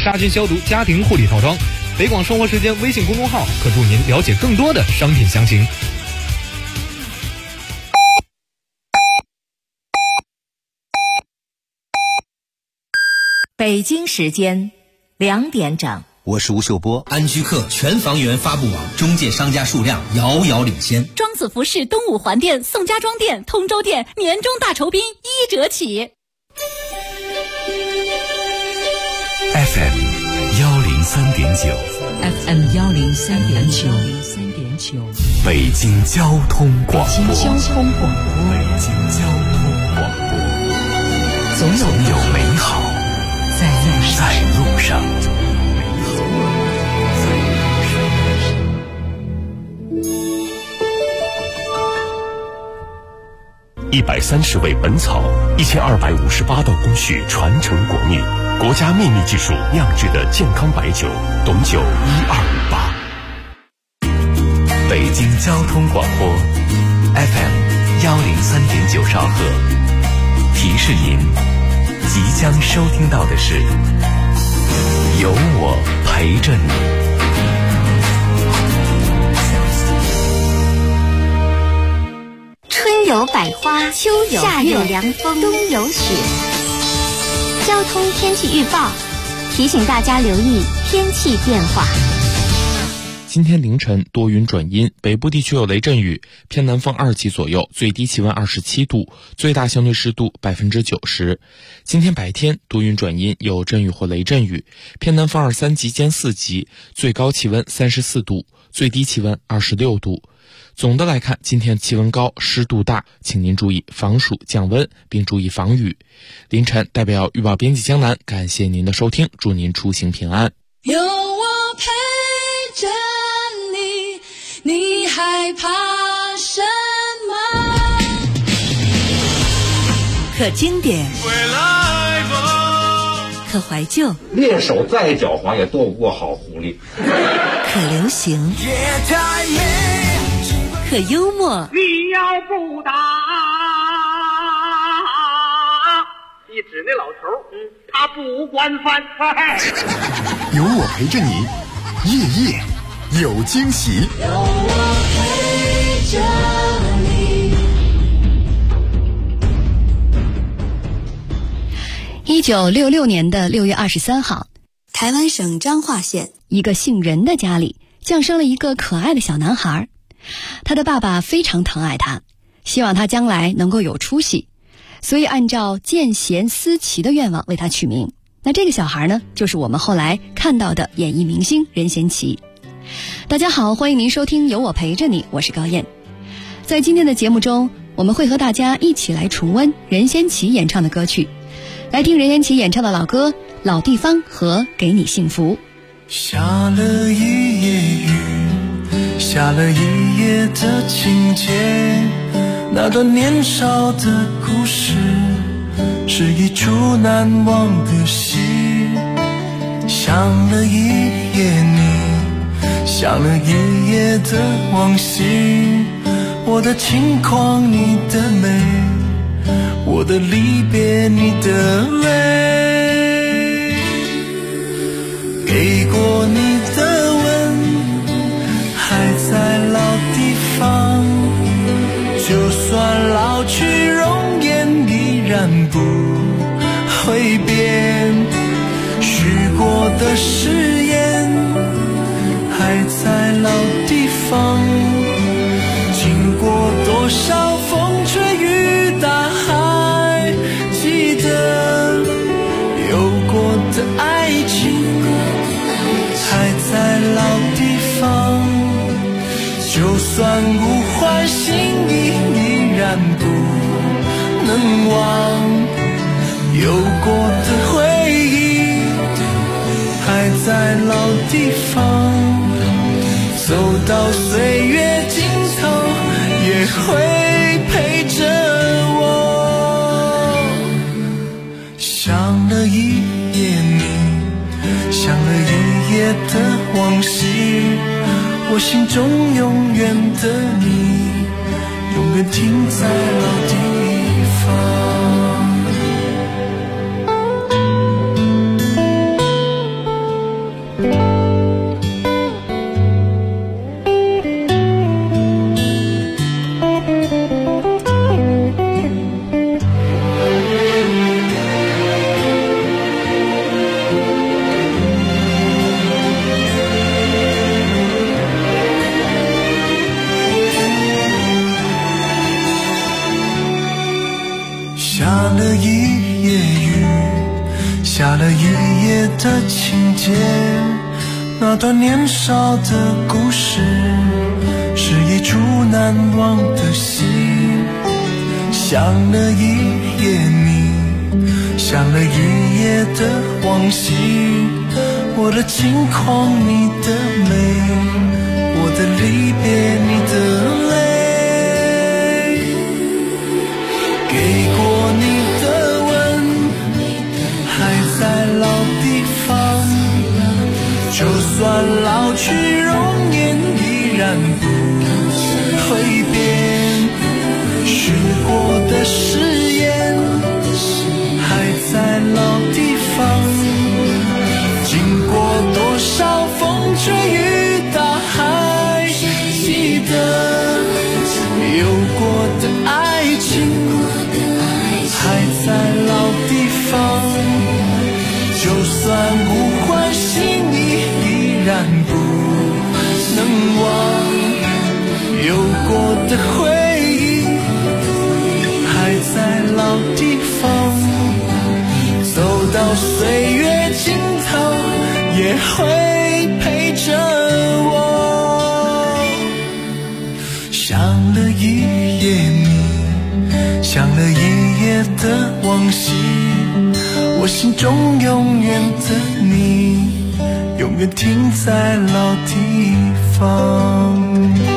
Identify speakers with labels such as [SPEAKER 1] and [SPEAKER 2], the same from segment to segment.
[SPEAKER 1] 杀菌消毒家庭护理套装。北广生活时间微信公众号可助您了解更多的商品详情。
[SPEAKER 2] 北京时间2点整，
[SPEAKER 3] 我是吴秀波。
[SPEAKER 4] 安居客全房源发布网中介商家数量遥遥领先。
[SPEAKER 5] 庄子服饰东五环店、宋家庄店、通州店年终大酬宾1折起。
[SPEAKER 6] FM 103.9
[SPEAKER 2] FM 103.9，
[SPEAKER 6] 北京交通广播。
[SPEAKER 2] 北京交通广播，总有
[SPEAKER 6] 美好
[SPEAKER 2] 在
[SPEAKER 6] 路上。130味本草，1258道工序传承国秘，国家秘密技术酿制的健康白酒，董酒1258。北京交通广播 FM 103.9兆赫，提示您即将收听到的是有我陪着你。
[SPEAKER 7] 春有百花，秋有夏有凉风，冬有雪。交通天气预报提醒大家留意天气变化。
[SPEAKER 8] 今天凌晨多云转阴，北部地区有雷阵雨，偏南风2级左右，最低气温27度，最大相对湿度90%。今天白天多云转阴，有阵雨或雷阵雨，偏南风2、3级兼4级，最高气温34度，最低气温26度。总的来看，今天气温高，湿度大，请您注意防暑降温，并注意防雨。凌晨代表预报编辑江南，感谢您的收听，祝您出行平安。
[SPEAKER 9] 有我陪着你，你害怕什么？
[SPEAKER 2] 可经典，可怀旧，
[SPEAKER 10] 猎手再狡猾也躲不过好狐狸。
[SPEAKER 2] 可流行，可幽默。
[SPEAKER 11] 你要不打，一指那老头，他不管饭。
[SPEAKER 12] 有我陪着你，夜夜有惊喜。
[SPEAKER 9] 有我陪着
[SPEAKER 13] 你。1966年的6月23号，
[SPEAKER 14] 台湾省彰化县
[SPEAKER 13] 一个姓任的家里降生了一个可爱的小男孩。他的爸爸非常疼爱他，希望他将来能够有出息，所以按照见贤思齐的愿望为他取名。那这个小孩呢，就是我们后来看到的演艺明星任贤齐。大家好，欢迎您收听有我陪着你，我是高燕。在今天的节目中，我们会和大家一起来重温任贤齐演唱的歌曲，来听任贤齐演唱的老歌《老地方》和《给你幸福》。
[SPEAKER 15] 下了一夜雨，下了一夜的情节，那段年少的故事是一出难忘的戏。想了一夜你，想了一夜的往昔，我的轻狂你的美，我的离别你的泪，给过你的吻还在老地方，就算老去容颜依然不会变，许过的誓言还在老地方，经过多少风吹雨打还记得，有过的爱情还在老地方，就算无坏心意依然不能忘，有过的回忆还在老地方，走到岁月尽头也会陪着我。想了一夜你，想了一夜的往昔，我心中永远的你，永远停在老地方。 情节，那段年少的故事，是一出难忘的戏。想了一夜你，想了一夜的往昔，我的轻狂你的美，我的离别你的泪，给过你的吻还在老地方，就算老去容颜依然不会变，许过的誓言还在老地方，经过多少风吹雨打还记得，有过的爱情还在老地方，就算不换心意依然不能忘，有过的回忆还在老地方，走到岁月尽头也会陪着我。想了一夜你，想了一夜的往昔，我心中永远的你，永远停在老地方。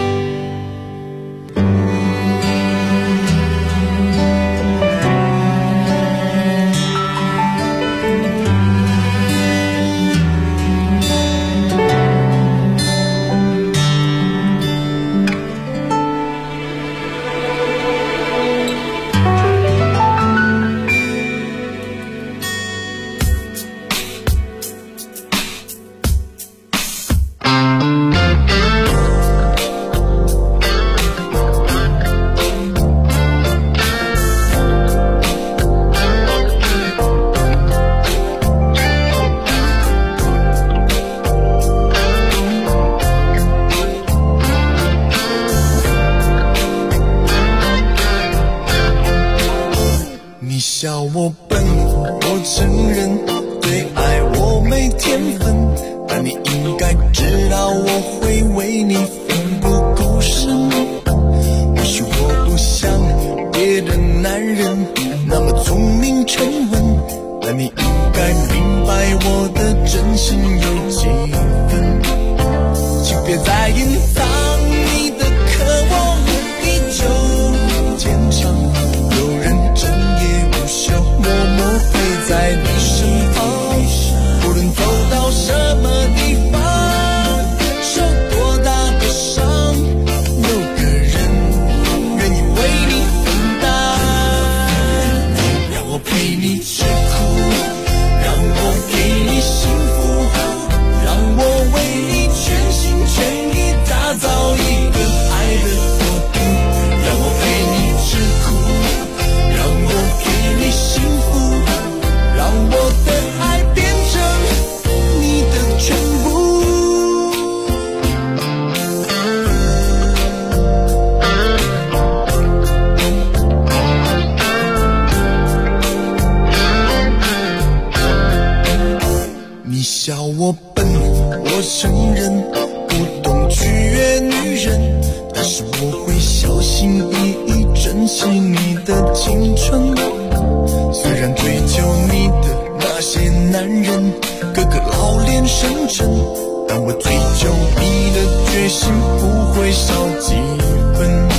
[SPEAKER 15] 笑我笨，我承认对爱我没天分，但你应该知道我会为你奋不顾身。或许我不像别的男人那么聪明沉稳，但你应该明白我的真心有几分。请别再隐藏你的渴望，依旧坚强，有人整夜无休默默陪在你身旁，无论走到什么地方，受多大的伤，有个人愿意为你分担，让我陪你吃苦，让我给你幸福，让我为你全心全意打造一个爱的国度，让我陪你吃苦，让我给你幸福，让我的爱变成你的全部。你笑我笨，我承认不懂取悦女人，但是我会小心翼翼珍惜你的青春。虽然追求你的那些男人个个老练深沉，但我追求你的决心不会少几分。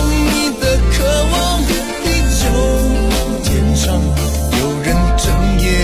[SPEAKER 15] 整夜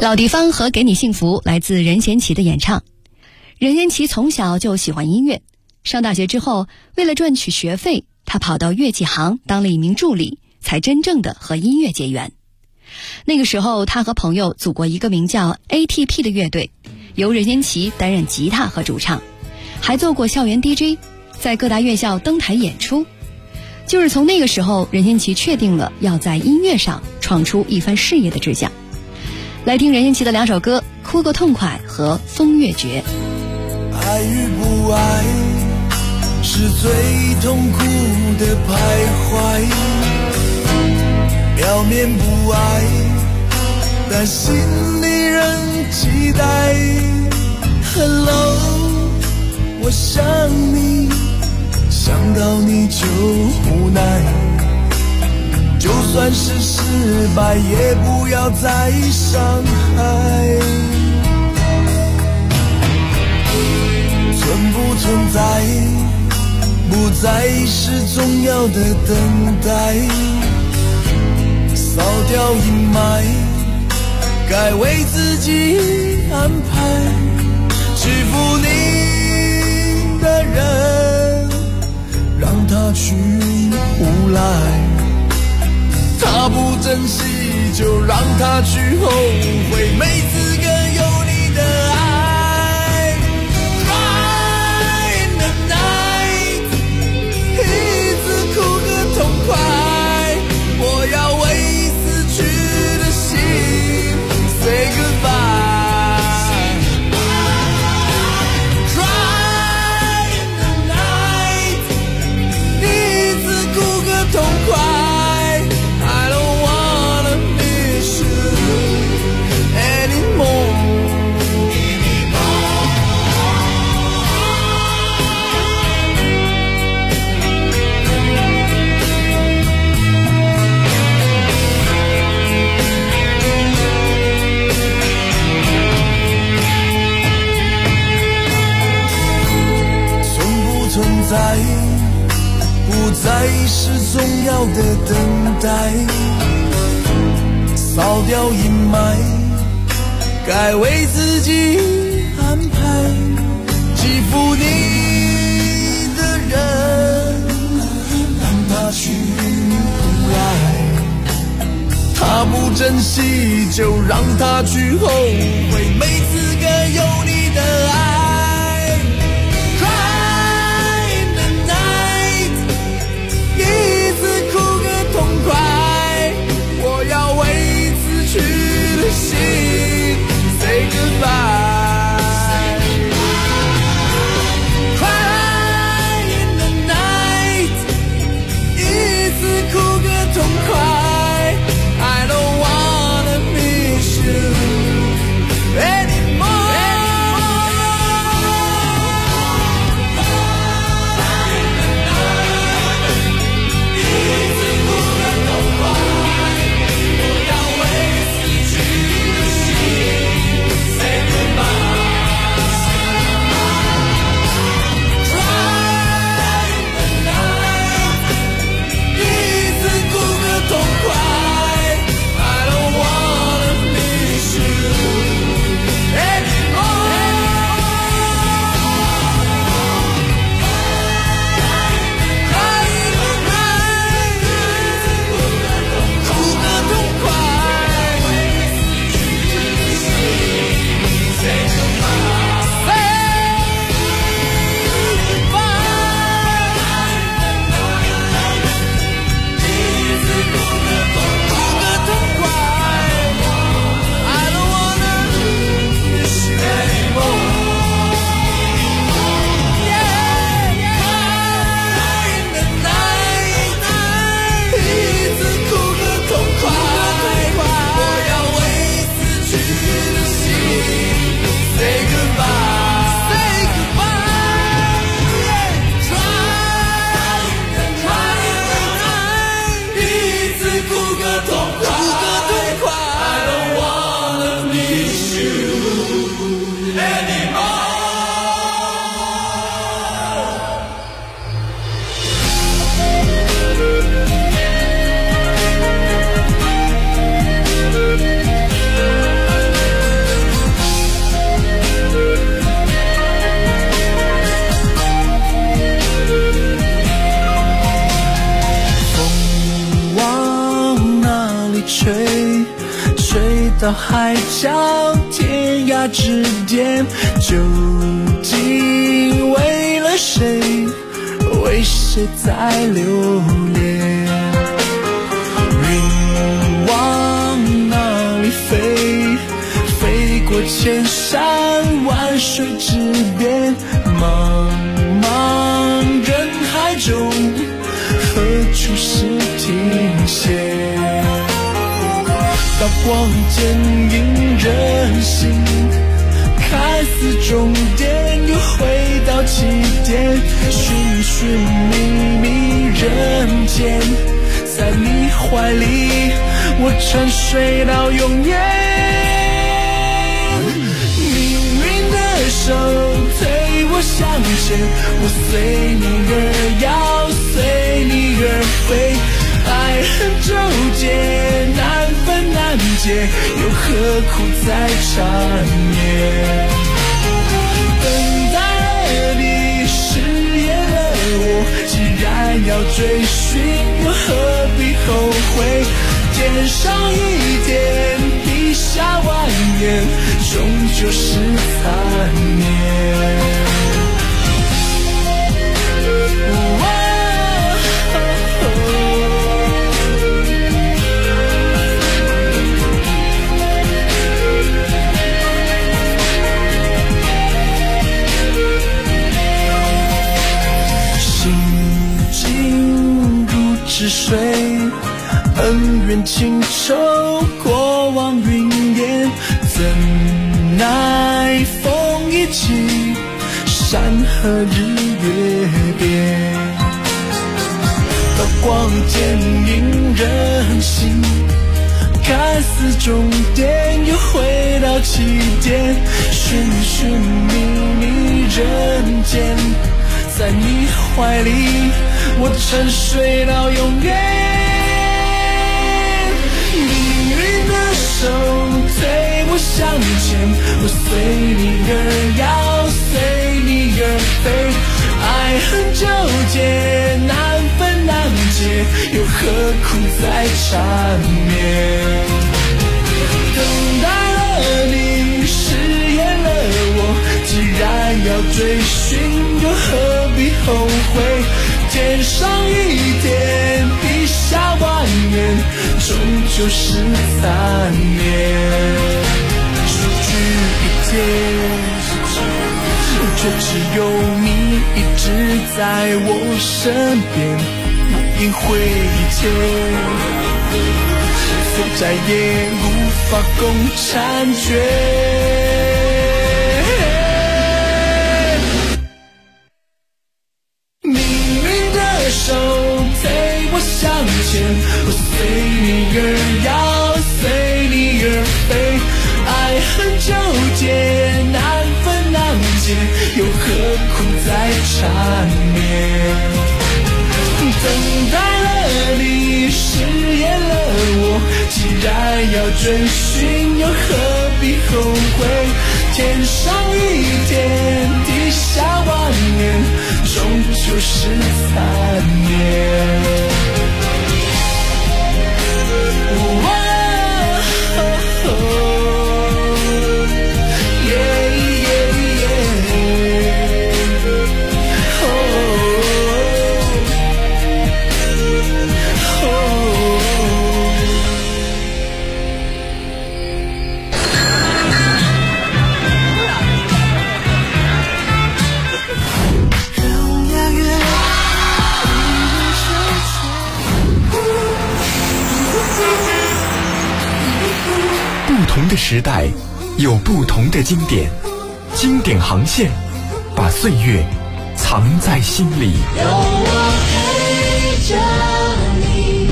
[SPEAKER 13] 老地方和给你幸福来自任贤齐的演唱。任贤齐从小就喜欢音乐，上大学之后，为了赚取学费，他跑到乐器行当了一名助理，才真正的和音乐结缘。那个时候，他和朋友组过一个名叫 ATP 的乐队，由任贤齐担任吉他和主唱，还做过校园 DJ， 在各大院校登台演出。就是从那个时候，任贤齐确定了要在音乐上闯出一番事业的志向。来听任贤齐的2首歌，哭个痛快和风月绝。
[SPEAKER 15] 爱与不爱是最痛苦的徘徊，表面不爱，但心里仍期待。Hello， 我想你，想到你就无奈，就算是失败，也不要再伤害。存不存在，不再是重要的等待。扫掉阴霾，该为自己安排。欺负你的人，让他去无赖。他不珍惜，就让他去后悔，没资格有你的爱。痛快，我要为死去的心 say goodbye。 Cry in the night， 一直哭个痛快。 I don't wanna miss you anymore。不再是重要的等待，扫掉阴霾，该为自己安排。欺负你的人，让他去无赖。他不珍惜，就让他去后悔，没资格有你的爱。我要为死去的心 say goodbye。 Cry in the night， 一次哭个痛快。 I don't wanna miss you anymore。 到海角天涯之间，究竟为了谁，为谁在留恋？云往哪里飞？飞过千山万水之边，茫茫人海中，何处是停歇？刀光剑影人心，看似终点又回到起点，寻寻觅觅人间，在你怀里我沉睡到永远。命运的手推我向前，我随你而摇，随你而飞，爱恨纠结，难分难解，又何苦再缠绵？等待了你，誓言了我，既然要追寻，又何必后悔？天上一点，地下万年，终究是残念。是水，恩怨情仇，过往云烟，怎奈风一起，山河日月变。刀光剑影人心，看似终点，又回到起点，寻寻觅觅人间，在你怀里我沉睡到永远。命运的手推我向前，我随你而摇，随你而飞，爱恨纠结，难分难解，又何苦再缠绵？等待了你，誓言了我，既然要追寻，又何必后悔？天上一点，地下万年，终究是残念。数据一天，却只有你一直在我身边，我应会一切，否再也无法共婵娟。手推我向前，我随你而摇，随你而飞，爱恨纠结，难分难解，又何苦再缠绵？等待了你，誓言了我，既然要追寻，又何必后悔？天上一点，地下万年，终究是残念。
[SPEAKER 12] 不同的时代有不同的经典，经典航线把岁月藏在心里。
[SPEAKER 9] 有我陪着你。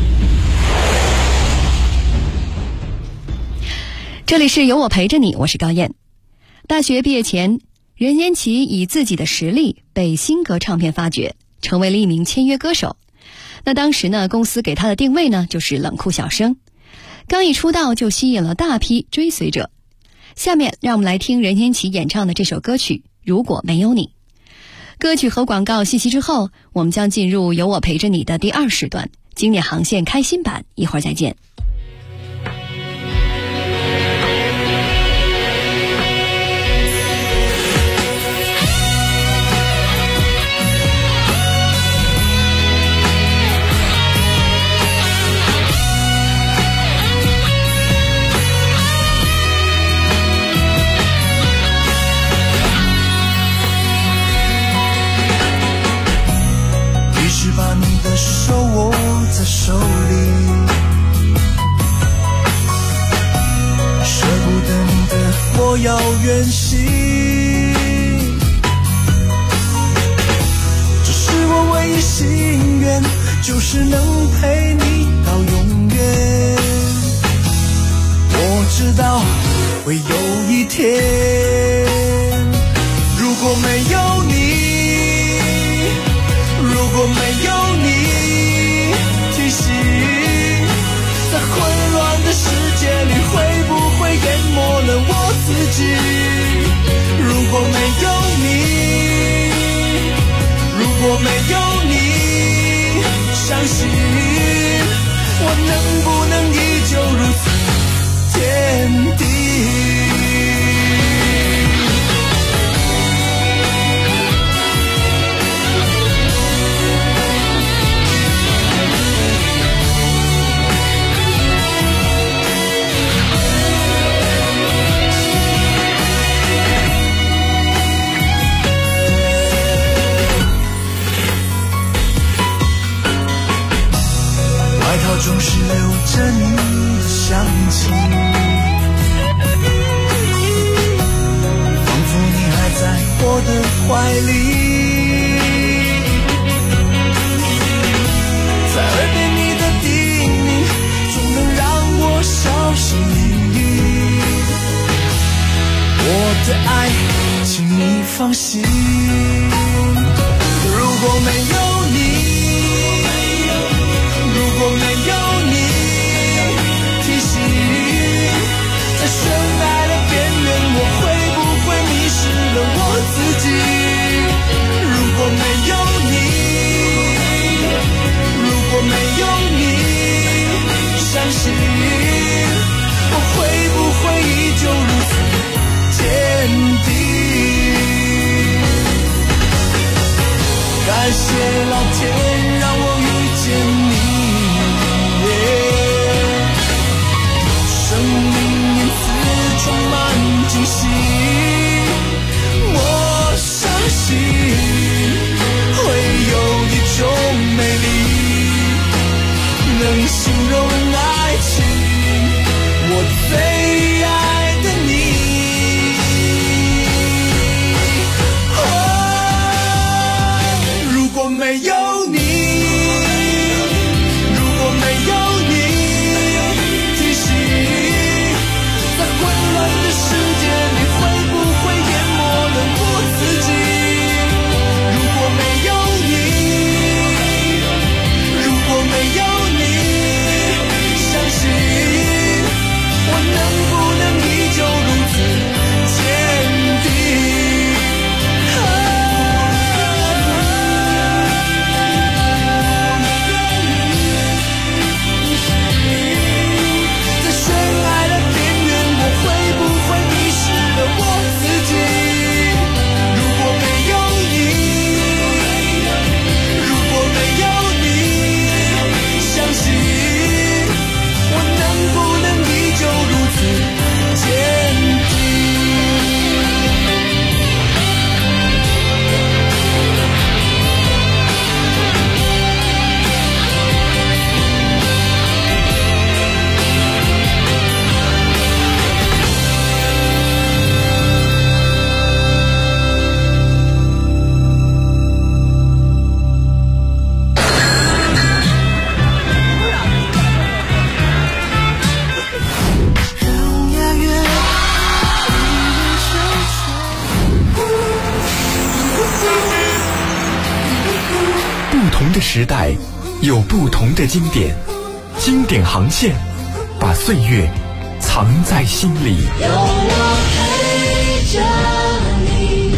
[SPEAKER 13] 这里是有我陪着你，我是高燕。大学毕业前，任贤齐以自己的实力被新格唱片发掘，成为了一名签约歌手。那当时呢，公司给他的定位呢就是冷酷小生。刚一出道就吸引了大批追随者。下面让我们来听任贤齐演唱的这首歌曲《如果没有你》。歌曲和广告信息之后，我们将进入有我陪着你的第2时段，经典航线开心版，一会儿再见。
[SPEAKER 15] 远行。这是我唯一心愿，就是能陪你到永远。我知道会有一天，如果没有你，如果没有你提醒，在混乱的世界里会不会淹没了我自己？如果没有你，如果没有你，相信我能不能依旧如此坚定？外套总是留着你的香气，仿佛你还在我的怀里，在耳边你的叮咛总能让我小心翼翼。我的爱请你放心，如果没有你，如果没有你提醒，在深爱的边缘我会不会迷失了我自己？如果没有你，如果没有你，相信我会不会依旧如此坚定？感谢老天让我遇见你，生命因此充满惊喜。我相信会有一种美丽能形容爱情，我最爱的你。如果没有你，如果没有你提醒，在混乱的世界里会不会淹没了我自己？如果没有你，如果没有你，相信我能不能依旧如此坚定？在深爱的边缘我会不会迷失了我自己？如果没有你，如果没有你，相信我能不能依旧如此坚定？
[SPEAKER 12] 不同的时代有不同的经典，经典航线把岁月藏在心里。
[SPEAKER 9] 有我陪着你。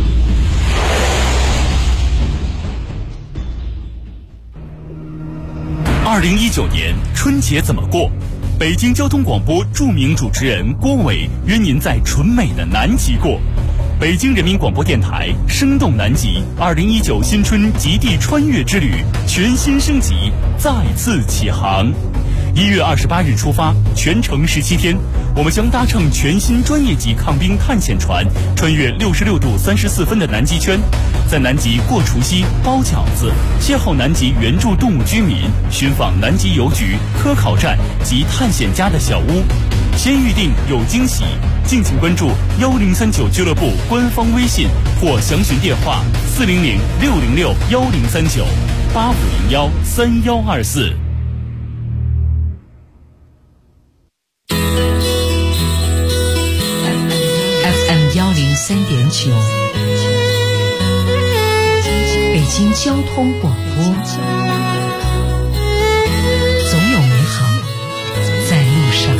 [SPEAKER 3] 2019年春节怎么过？北京交通广播著名主持人郭伟约您在纯美的南极过。北京人民广播电台生动南极2019新春极地穿越之旅全新升级，再次起航。1月28日出发，全程17天，我们将搭乘全新专业级抗冰探险船，穿越66度34分的南极圈，在南极过除夕、包饺子，邂逅南极原住动物居民，寻访南极邮局、科考站及探险家的小屋。先预定有惊喜， 敬请关注1039俱乐部官方微信或详询电话400-606-1039-8501-3124。
[SPEAKER 2] FM103.9，北京交通广播，总有美好在路上。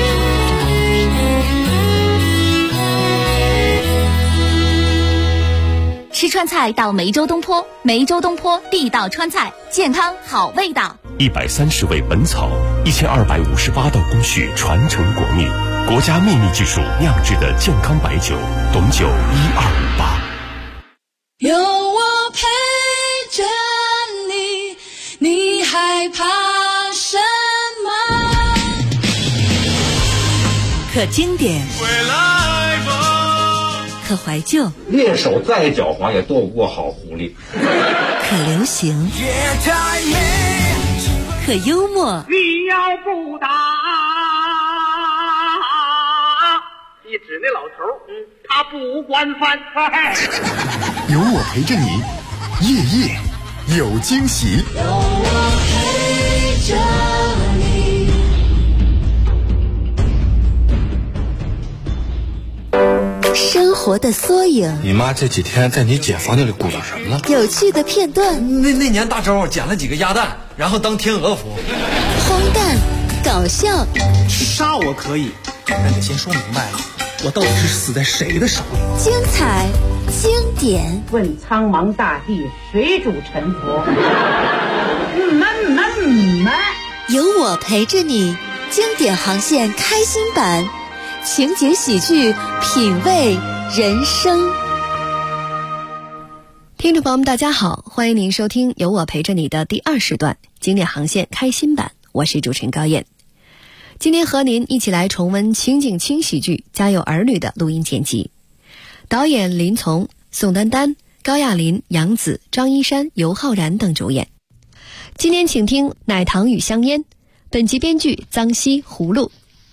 [SPEAKER 5] 吃川菜到梅州东坡，梅州东坡地道川菜，健康好味道。
[SPEAKER 16] 130味本草，1258道工序传承国秘，国家秘密技术酿制的健康白酒，董酒1258。
[SPEAKER 9] 有我陪着你，你害怕什么？
[SPEAKER 2] 可经典，可怀旧，
[SPEAKER 10] 猎手再狡猾也斗不过好狐狸。
[SPEAKER 2] 可流行，可幽默。
[SPEAKER 11] 你要不打，一指那老头，他不惯犯。
[SPEAKER 12] 有我陪着你，夜夜有惊喜。
[SPEAKER 9] 有我陪着你。
[SPEAKER 7] 生活的缩影，
[SPEAKER 17] 你妈这几天在你姐房间里鼓捣什么了？
[SPEAKER 7] 有趣的片段。
[SPEAKER 17] 那年大周捡了几个鸭蛋，然后当天鹅服。
[SPEAKER 7] 荒诞，搞笑。
[SPEAKER 18] 杀我可以，但得先说明白了，我到底是死在谁的手里？
[SPEAKER 7] 精彩，经典。
[SPEAKER 19] 问苍茫大地，谁主沉浮？
[SPEAKER 7] 有我陪着你，经典航线开心版。情节喜剧，品味人生。
[SPEAKER 13] 听众朋友们大家好，欢迎您收听有我陪着你的第2时段经典航线开心版，我是主持人高燕。今天和您一起来重温情景轻喜剧《家有儿女》的录音剪辑，导演林从、宋丹丹、高亚麟、杨紫、张一山、尤浩然等主演。今天请听奶糖与香烟，本集编剧臧希、葫芦。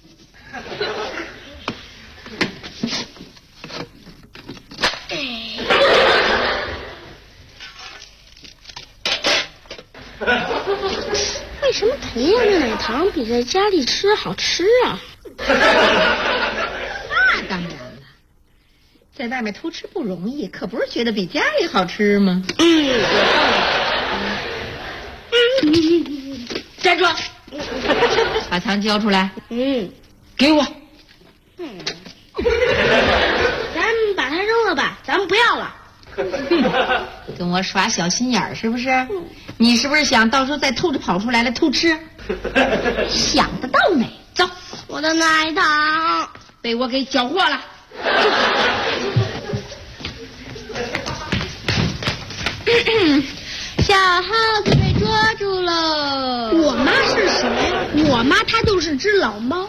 [SPEAKER 20] 为什么藤叶的奶糖比在家里吃好吃啊？
[SPEAKER 21] 那当然了，在外面偷吃不容易，可不是觉得比家里好吃吗？站住！把糖交出来。给我。
[SPEAKER 20] 咱把它扔了吧，咱们不要了。
[SPEAKER 21] 跟我耍小心眼儿是不是？你是不是想到时候再偷着跑出来偷吃？想得到没？走，
[SPEAKER 20] 我的奶糖
[SPEAKER 21] 被我给缴获了。
[SPEAKER 20] 小耗子被抓住了。我妈是谁？我妈她就是只老猫。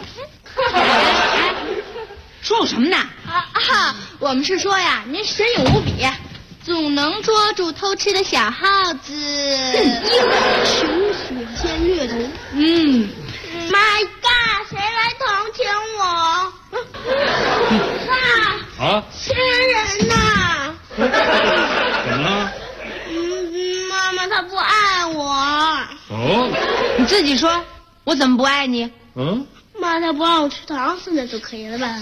[SPEAKER 21] 说我什么呢？
[SPEAKER 20] 我们是说呀，您神勇无比，总能捉住偷吃的小耗子。穷所见略同。My God， 谁来同情我？仙人呐！
[SPEAKER 10] 怎么了？
[SPEAKER 20] 妈妈她不爱我。
[SPEAKER 21] 你自己说，我怎么不爱你？
[SPEAKER 20] 妈她不让我吃糖，现在就可以了吧？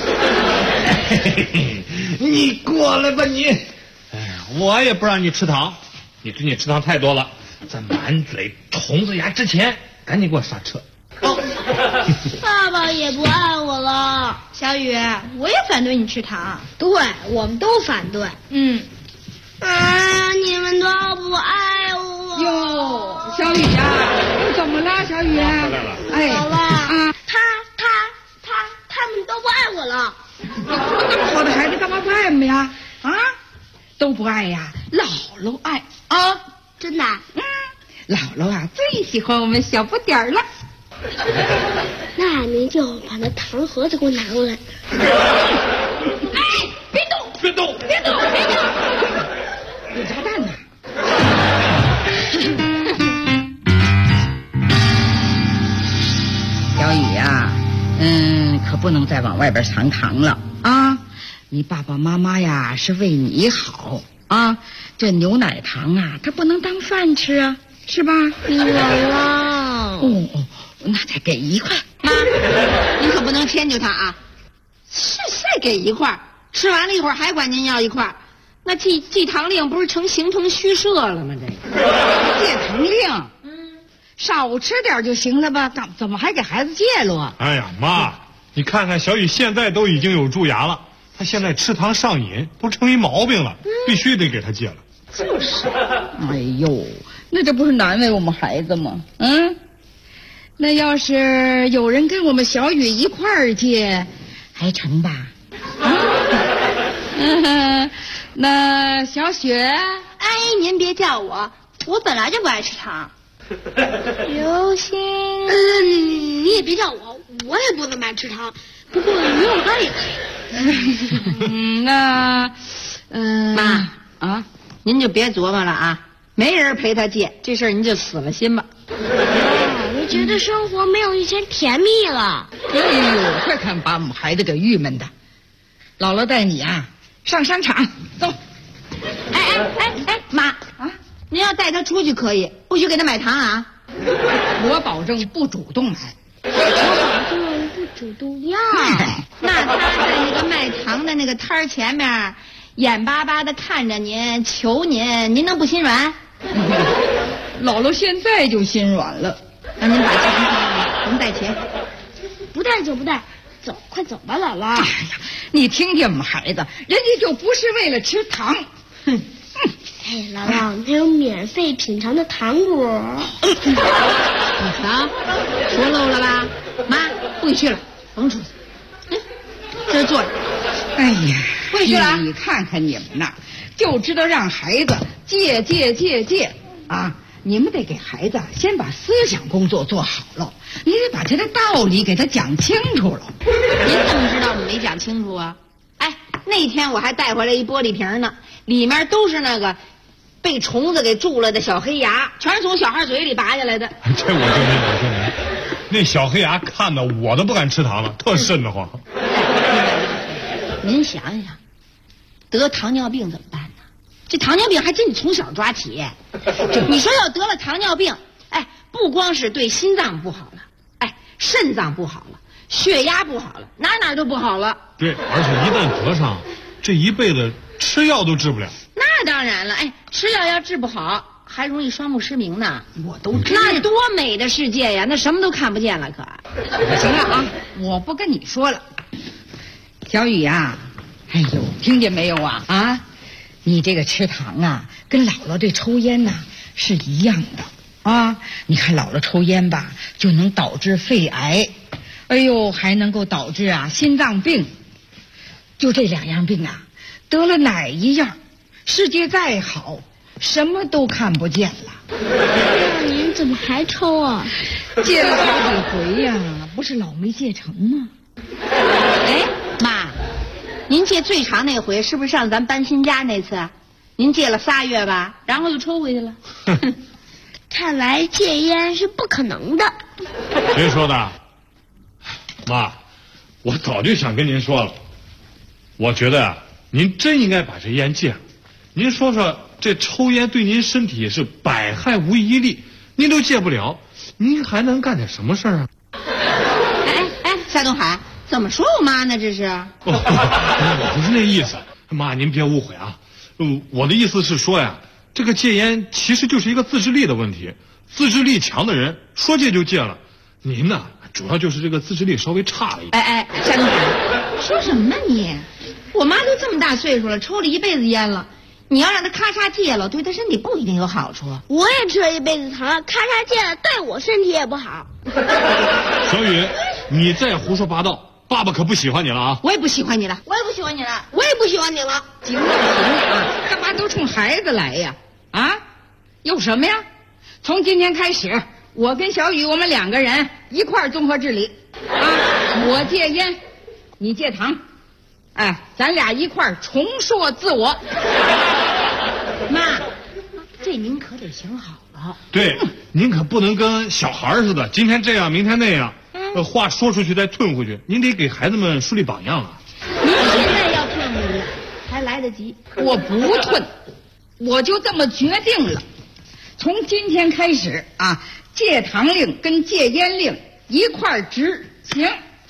[SPEAKER 10] 你过来吧你！我也不让你吃糖，你最近吃糖太多了，在满嘴虫子牙之前，赶紧给我刹车。
[SPEAKER 20] 爸爸也不爱我了。
[SPEAKER 21] 小雨，我也反对你吃糖。
[SPEAKER 20] 对，我们都反对。你们都不爱我。
[SPEAKER 21] 哟，小雨呀，你怎么了，小雨？
[SPEAKER 10] 来了。
[SPEAKER 20] 哎，姥姥，他们都不爱我了。
[SPEAKER 21] 好的孩子干嘛不爱我们呀？都不爱呀，姥姥爱啊。
[SPEAKER 20] 真的？
[SPEAKER 21] 姥姥啊，最喜欢我们小不点儿了。
[SPEAKER 20] 那您就把那糖盒子给我拿过来。
[SPEAKER 21] 别动！有炸弹呢！小雨呀，可不
[SPEAKER 1] 不能再往外边藏糖了啊！你爸爸妈妈呀是为你好啊，这牛奶糖啊，它不能当饭吃啊，是吧？
[SPEAKER 20] 姥姥，
[SPEAKER 1] 那再给1块。
[SPEAKER 21] 妈，您可不能迁就他啊！是再给1块，吃完了一会儿还管您要1块，那戒糖令不是成形同虚设了吗？这
[SPEAKER 1] 戒糖令，少吃点就行了吧？怎么还给孩子戒了？
[SPEAKER 10] 哎呀，妈，你看看小雨现在都已经有蛀牙了，他现在吃糖上瘾，都成一毛病了，必须得给他戒了。
[SPEAKER 1] 就是，哎呦，那这不是难为我们孩子吗？那要是有人跟我们小雨一块儿戒，还成吧？那小雪，
[SPEAKER 20] 阿姨您别叫我本来就不爱吃糖。刘星，你也别叫我也不怎么爱吃糖，不过牛肉干也可以。
[SPEAKER 21] 妈啊，您就别琢磨了啊，没人陪他戒，这事儿您就死了心吧。
[SPEAKER 20] 我觉得生活没有以前甜蜜了。
[SPEAKER 1] 哎呦，快看把我们孩子给郁闷的。姥姥带你啊上商场走。
[SPEAKER 21] 哎，妈啊，您要带他出去可以，不许给他买糖啊。
[SPEAKER 1] 我保证不主动买。
[SPEAKER 20] 我保证不主动要。
[SPEAKER 21] 那他在那个卖糖的那个摊儿前面眼巴巴的看着您，求您，您能不心软？
[SPEAKER 1] 姥姥现在就心软了。
[SPEAKER 21] 让您把钱掏，您带钱。
[SPEAKER 20] 不带就不带，走，快走吧，姥姥。哎呀，
[SPEAKER 1] 你听听我们孩子，人家就不是为了吃糖。
[SPEAKER 20] 哎，姥姥，还有免费品尝的糖果。
[SPEAKER 21] 你瞧，说漏了吧？妈，不许去了，甭出去。这儿坐着。
[SPEAKER 1] 哎呀，
[SPEAKER 21] 不许去了。
[SPEAKER 1] 你看看你们呐，就知道让孩子戒啊！你们得给孩子先把思想工作做好了，你得把他的道理给他讲清楚了。
[SPEAKER 21] 您怎么知道我们没讲清楚啊？哎，那天我还带回来一玻璃瓶呢，里面都是那个被虫子给蛀了的小黑牙，全是从小孩嘴里拔下来的。
[SPEAKER 10] 这我证明，那小黑牙看的我都不敢吃糖了，特瘆得慌。
[SPEAKER 21] 您想想，得糖尿病怎么办呢？这糖尿病还真得从小抓起。你说要得了糖尿病，哎，不光是对心脏不好了，哎，肾脏不好了，血压不好了，哪都不好了。
[SPEAKER 10] 对，而且一旦得上，这一辈子吃药都治不了。
[SPEAKER 21] 那当然了，哎，吃药要治不好，还容易双目失明呢。
[SPEAKER 1] 我都知道，
[SPEAKER 21] 那多美的世界呀，那什么都看不见了。可
[SPEAKER 1] 行了啊，我不跟你说了。小雨啊，哎呦，听见没有啊？啊，你这个吃糖啊，跟姥姥这抽烟呐是一样的啊。你看姥姥抽烟吧，就能导致肺癌，哎呦，还能够导致心脏病。就这2样病啊，得了哪一样，世界再好，什么都看不见了。
[SPEAKER 20] 那您怎么还抽啊？
[SPEAKER 1] 戒了好几回呀，不是老没戒成吗？
[SPEAKER 21] 哎，妈，您戒最长那回是不是上咱搬新家那次？您戒了3月吧，然后又抽回去了。
[SPEAKER 20] 看来戒烟是不可能的。
[SPEAKER 10] 谁说的？妈，我早就想跟您说了，我觉得您真应该把这烟戒了。您说说，这抽烟对您身体是百害无一利，您都戒不了，您还能干点什么事儿啊？
[SPEAKER 21] 哎，夏东海，怎么说我妈呢？这是？
[SPEAKER 10] 我不是那意思，妈，您别误会啊。我的意思是说呀，这个戒烟其实就是一个自制力的问题，自制力强的人说戒就戒了，您呢，主要就是这个自制力稍微差了一点。
[SPEAKER 21] 哎，夏东海，说什么呢你？我妈都这么大岁数了，抽了一辈子烟了，你要让她咔嚓戒了，对她身体不一定有好处。
[SPEAKER 20] 我也吃了一辈子糖，咔嚓戒了，对我身体也不好。
[SPEAKER 10] 小雨，你再胡说八道，爸爸可不喜欢你了啊！
[SPEAKER 21] 我也不喜欢你了，
[SPEAKER 20] 我也不喜欢你了，
[SPEAKER 21] 我也不喜欢你了。
[SPEAKER 1] 行了，干嘛都冲孩子来呀？啊，有什么呀？从今天开始，我跟小雨我们2个人一块儿综合治理啊！我戒烟，你戒糖，哎，咱俩一块儿重塑自我。
[SPEAKER 21] 妈，这您可得想好了。
[SPEAKER 10] 对，您可不能跟小孩似的，今天这样，明天那样。 话说出去再吞回去，您得给孩子们树立榜样啊。
[SPEAKER 21] 您现在要吞回去，还来得及。
[SPEAKER 1] 我不吞，我就这么决定了。从今天开始啊，戒糖令跟戒烟令一块儿执行。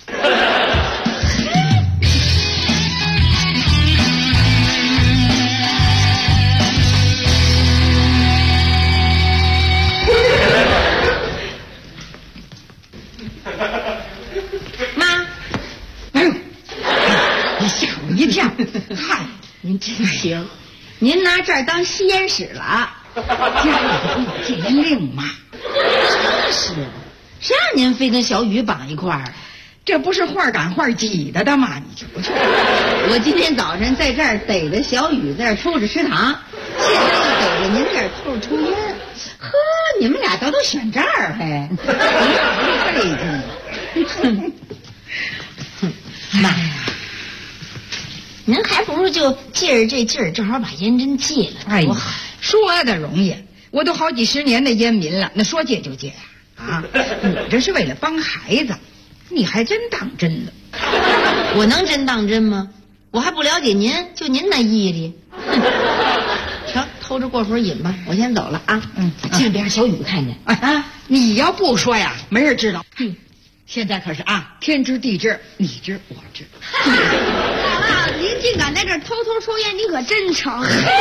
[SPEAKER 21] 妈，
[SPEAKER 1] 哎呦，你吓我一跳！
[SPEAKER 21] 嗨，您真行，您拿这儿当吸烟室了。
[SPEAKER 1] 戒烟令嘛，
[SPEAKER 21] 真是，谁让您非跟小雨绑一块儿？
[SPEAKER 1] 这不是话赶话挤的吗？你瞧瞧，
[SPEAKER 21] 我今天早晨在这儿逮着小雨在这儿抽着吃糖，现在又逮着您在这儿偷着抽烟。呵，你们俩都选这儿嘿，费劲。妈呀，您还不如就借着这劲儿，正好把烟真戒了。
[SPEAKER 1] 哎呀，说的容易，我都好几十年的烟民了，那说戒就戒啊！我这是为了帮孩子，你还真当真了？
[SPEAKER 21] 我能真当真吗？我还不了解您，就您那毅力。瞧，偷着过会儿瘾吧，我先走了啊。尽别让小雨看见。
[SPEAKER 1] 啊，你要不说呀，没人知道。现在可是啊，天知地知，你知我知。
[SPEAKER 20] 啊，您竟敢在这儿偷偷抽烟，你可真成。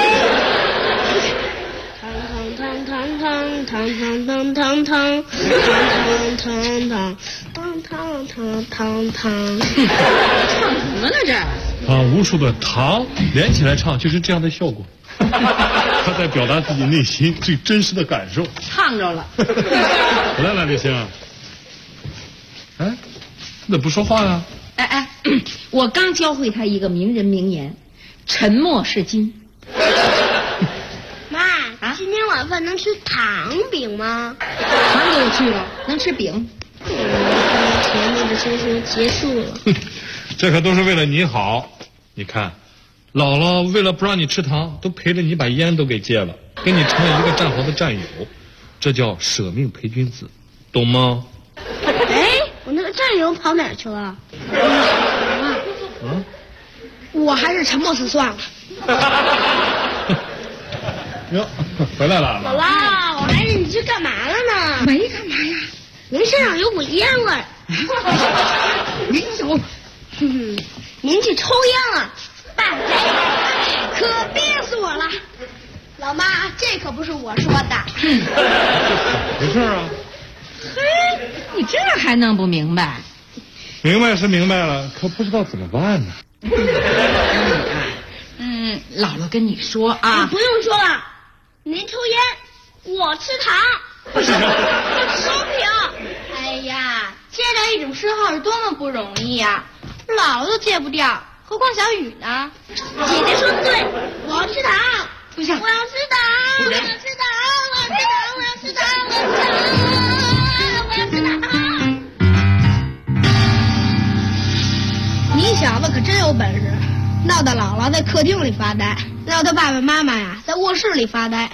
[SPEAKER 9] 糖糖糖糖糖糖糖糖糖糖糖糖糖，
[SPEAKER 21] 唱什么呢这？
[SPEAKER 10] 啊，无数的糖连起来唱，就是这样的效果。他在表达自己内心最真实的感受。
[SPEAKER 21] 唱着了。
[SPEAKER 10] 回来了，立星。哎，你怎么不说话呀？
[SPEAKER 21] 哎，我刚教会他一个名人名言：沉默是金。
[SPEAKER 20] 妈，今天晚饭能吃糖饼吗？
[SPEAKER 21] 糖给我去了，能吃饼。
[SPEAKER 9] 甜蜜的生活结束了。
[SPEAKER 10] 这可都是为了你好。你看，姥姥为了不让你吃糖，都陪着你把烟都给戒了，跟你成了一个战壕的战友，这叫舍命陪君子，懂吗？
[SPEAKER 20] 哎，我那个战友跑哪儿去了？我还是沉默死算了。
[SPEAKER 10] 哟，回来了。
[SPEAKER 20] 姥姥，我还是你去干嘛了呢？
[SPEAKER 1] 没干嘛呀，
[SPEAKER 20] 您身上有股烟味儿。
[SPEAKER 1] 您有，
[SPEAKER 20] 您去抽烟了？爸，可憋死我了。老妈，这可不是我说的。
[SPEAKER 10] 没事啊。
[SPEAKER 21] 嘿，你这还弄不明白？
[SPEAKER 10] 明白是明白了，可不知道怎么办呢。
[SPEAKER 1] 姥姥跟你说啊，
[SPEAKER 20] 不用说了，您抽烟，我吃糖，不行，公平。哎呀，戒掉一种嗜好是多么不容易呀，姥姥都戒不掉，何况小雨呢？姐姐说的对，我要吃糖，
[SPEAKER 1] 不行，
[SPEAKER 20] 我要吃糖，我要吃糖，我要吃糖，我要吃糖，我要吃糖，我要吃糖。你小子可真有本事，闹得姥姥在客厅里发呆，闹得爸爸妈妈呀在卧室里发呆。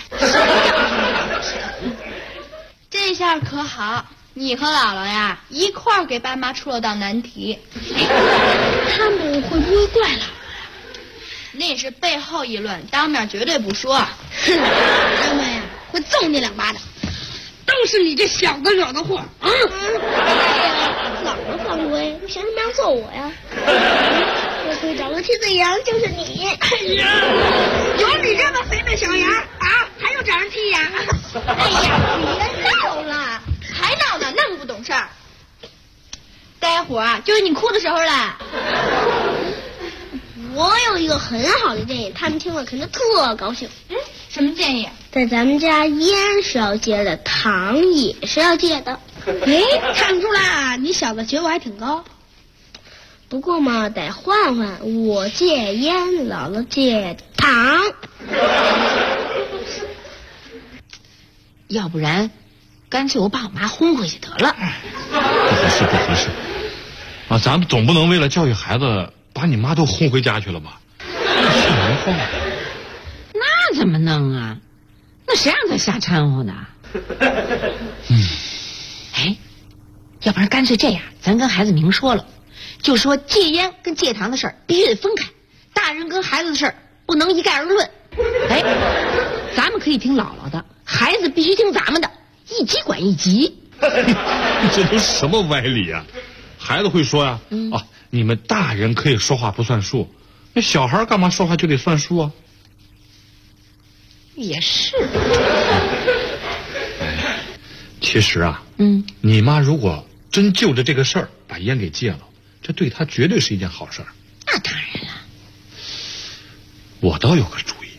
[SPEAKER 4] 这下可好，你和姥姥呀一块儿给爸妈出了道难题。
[SPEAKER 20] 他们会不会怪姥姥呀？
[SPEAKER 4] 那是背后议论，当面绝对不说。
[SPEAKER 20] 他们呀会揍你两巴掌，都是你这小子惹的祸啊！姥姥犯规，凭什么要揍我呀？这队长和替罪羊就是你。哎呀，有你这么肥的小羊啊，还用找人踢呀？哎呀，别闹了，
[SPEAKER 4] 还闹呢，那么不懂事儿。待会儿啊，就是你哭的时候了。
[SPEAKER 20] 我有一个很好的建议，他们听了肯定特高兴。
[SPEAKER 4] 什么建议？
[SPEAKER 20] 在咱们家烟是要戒的，糖也是要戒的。哎，看出来你小子觉悟还挺高。不过嘛，得换换，我戒烟，姥姥戒糖。
[SPEAKER 21] 要不然，干脆我把我妈轰回去得了。
[SPEAKER 10] 不合适，不合适。啊，咱们总不能为了教育孩子，把你妈都轰回家去了吧？说人话。
[SPEAKER 21] 那怎么弄啊？那谁让他瞎掺和呢？哎， 要不然干脆这样，咱跟孩子明说了，就说戒烟跟戒糖的事儿必须得分开，大人跟孩子的事儿不能一概而论。哎，咱们可以听姥姥的，孩子必须听咱们的，一级管一级。
[SPEAKER 10] 这都什么歪理啊？孩子会说呀，你们大人可以说话不算数，那小孩干嘛说话就得算数啊？
[SPEAKER 21] 也是。
[SPEAKER 10] 其实啊，你妈如果真就着这个事儿把烟给戒了，这对她绝对是一件好事儿。
[SPEAKER 21] 那当然了。
[SPEAKER 10] 我倒有个主意。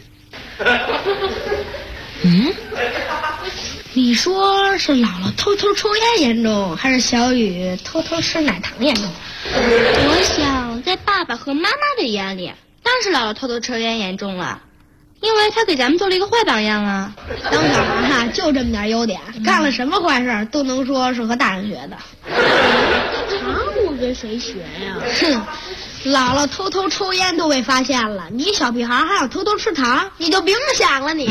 [SPEAKER 9] 你说是姥姥偷偷抽烟严重，还是小雨偷偷吃奶糖严重？
[SPEAKER 4] 我想在爸爸和妈妈的眼里，当然是姥姥偷偷抽烟严重了，因为她给咱们做了一个坏榜样啊。
[SPEAKER 9] 当小孩就这么点优点，干了什么坏事都能说是和大人学的。
[SPEAKER 4] 糖我跟谁学呀？
[SPEAKER 9] 哼，姥姥偷偷抽烟都被发现了，你小屁孩还要偷偷吃糖，你就别想了你。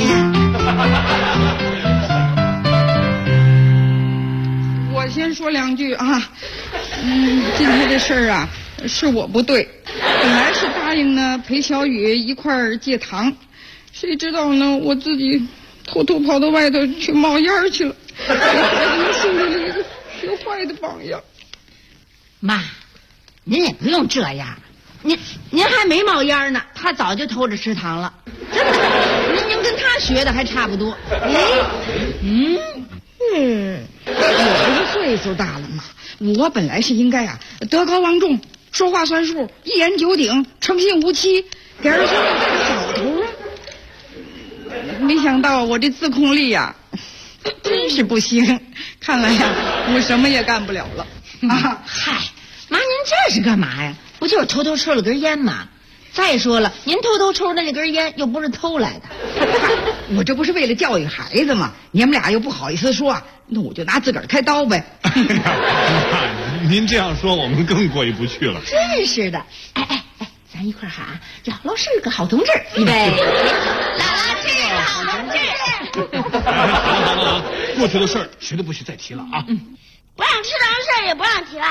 [SPEAKER 1] 我先说两句啊，今天这事儿啊是我不对，本来是答应呢陪小雨一块儿戒糖，谁知道呢我自己偷偷跑到外头去冒烟去了，给孩子们树立了一个学坏的榜样。
[SPEAKER 21] 妈，您也不用这样，您还没冒烟呢，他早就偷着吃糖了，真的，您跟他学的还差不多。
[SPEAKER 1] 我这岁数大了嘛，我本来是应该啊德高望重，说话算数，一言九鼎，诚信无欺，给儿孙带个好头啊。没想到我这自控力呀，真是不行，看来呀我什么也干不了了啊！
[SPEAKER 21] 嗨，妈，您这是干嘛呀？不就是偷偷抽了根烟吗？再说了，您偷偷抽的那根烟又不是偷来的。
[SPEAKER 1] 我这不是为了教育孩子吗？你们俩又不好意思说，那我就拿自个儿开刀呗。
[SPEAKER 10] 您这样说，我们更过意不去了。
[SPEAKER 21] 真是的，哎，咱一块儿喊姥姥是个好同志，预备，姥姥是个好同志。
[SPEAKER 10] 好，过去的事儿谁都不许再提了啊！
[SPEAKER 9] 不让吃糖的事儿也不让提了。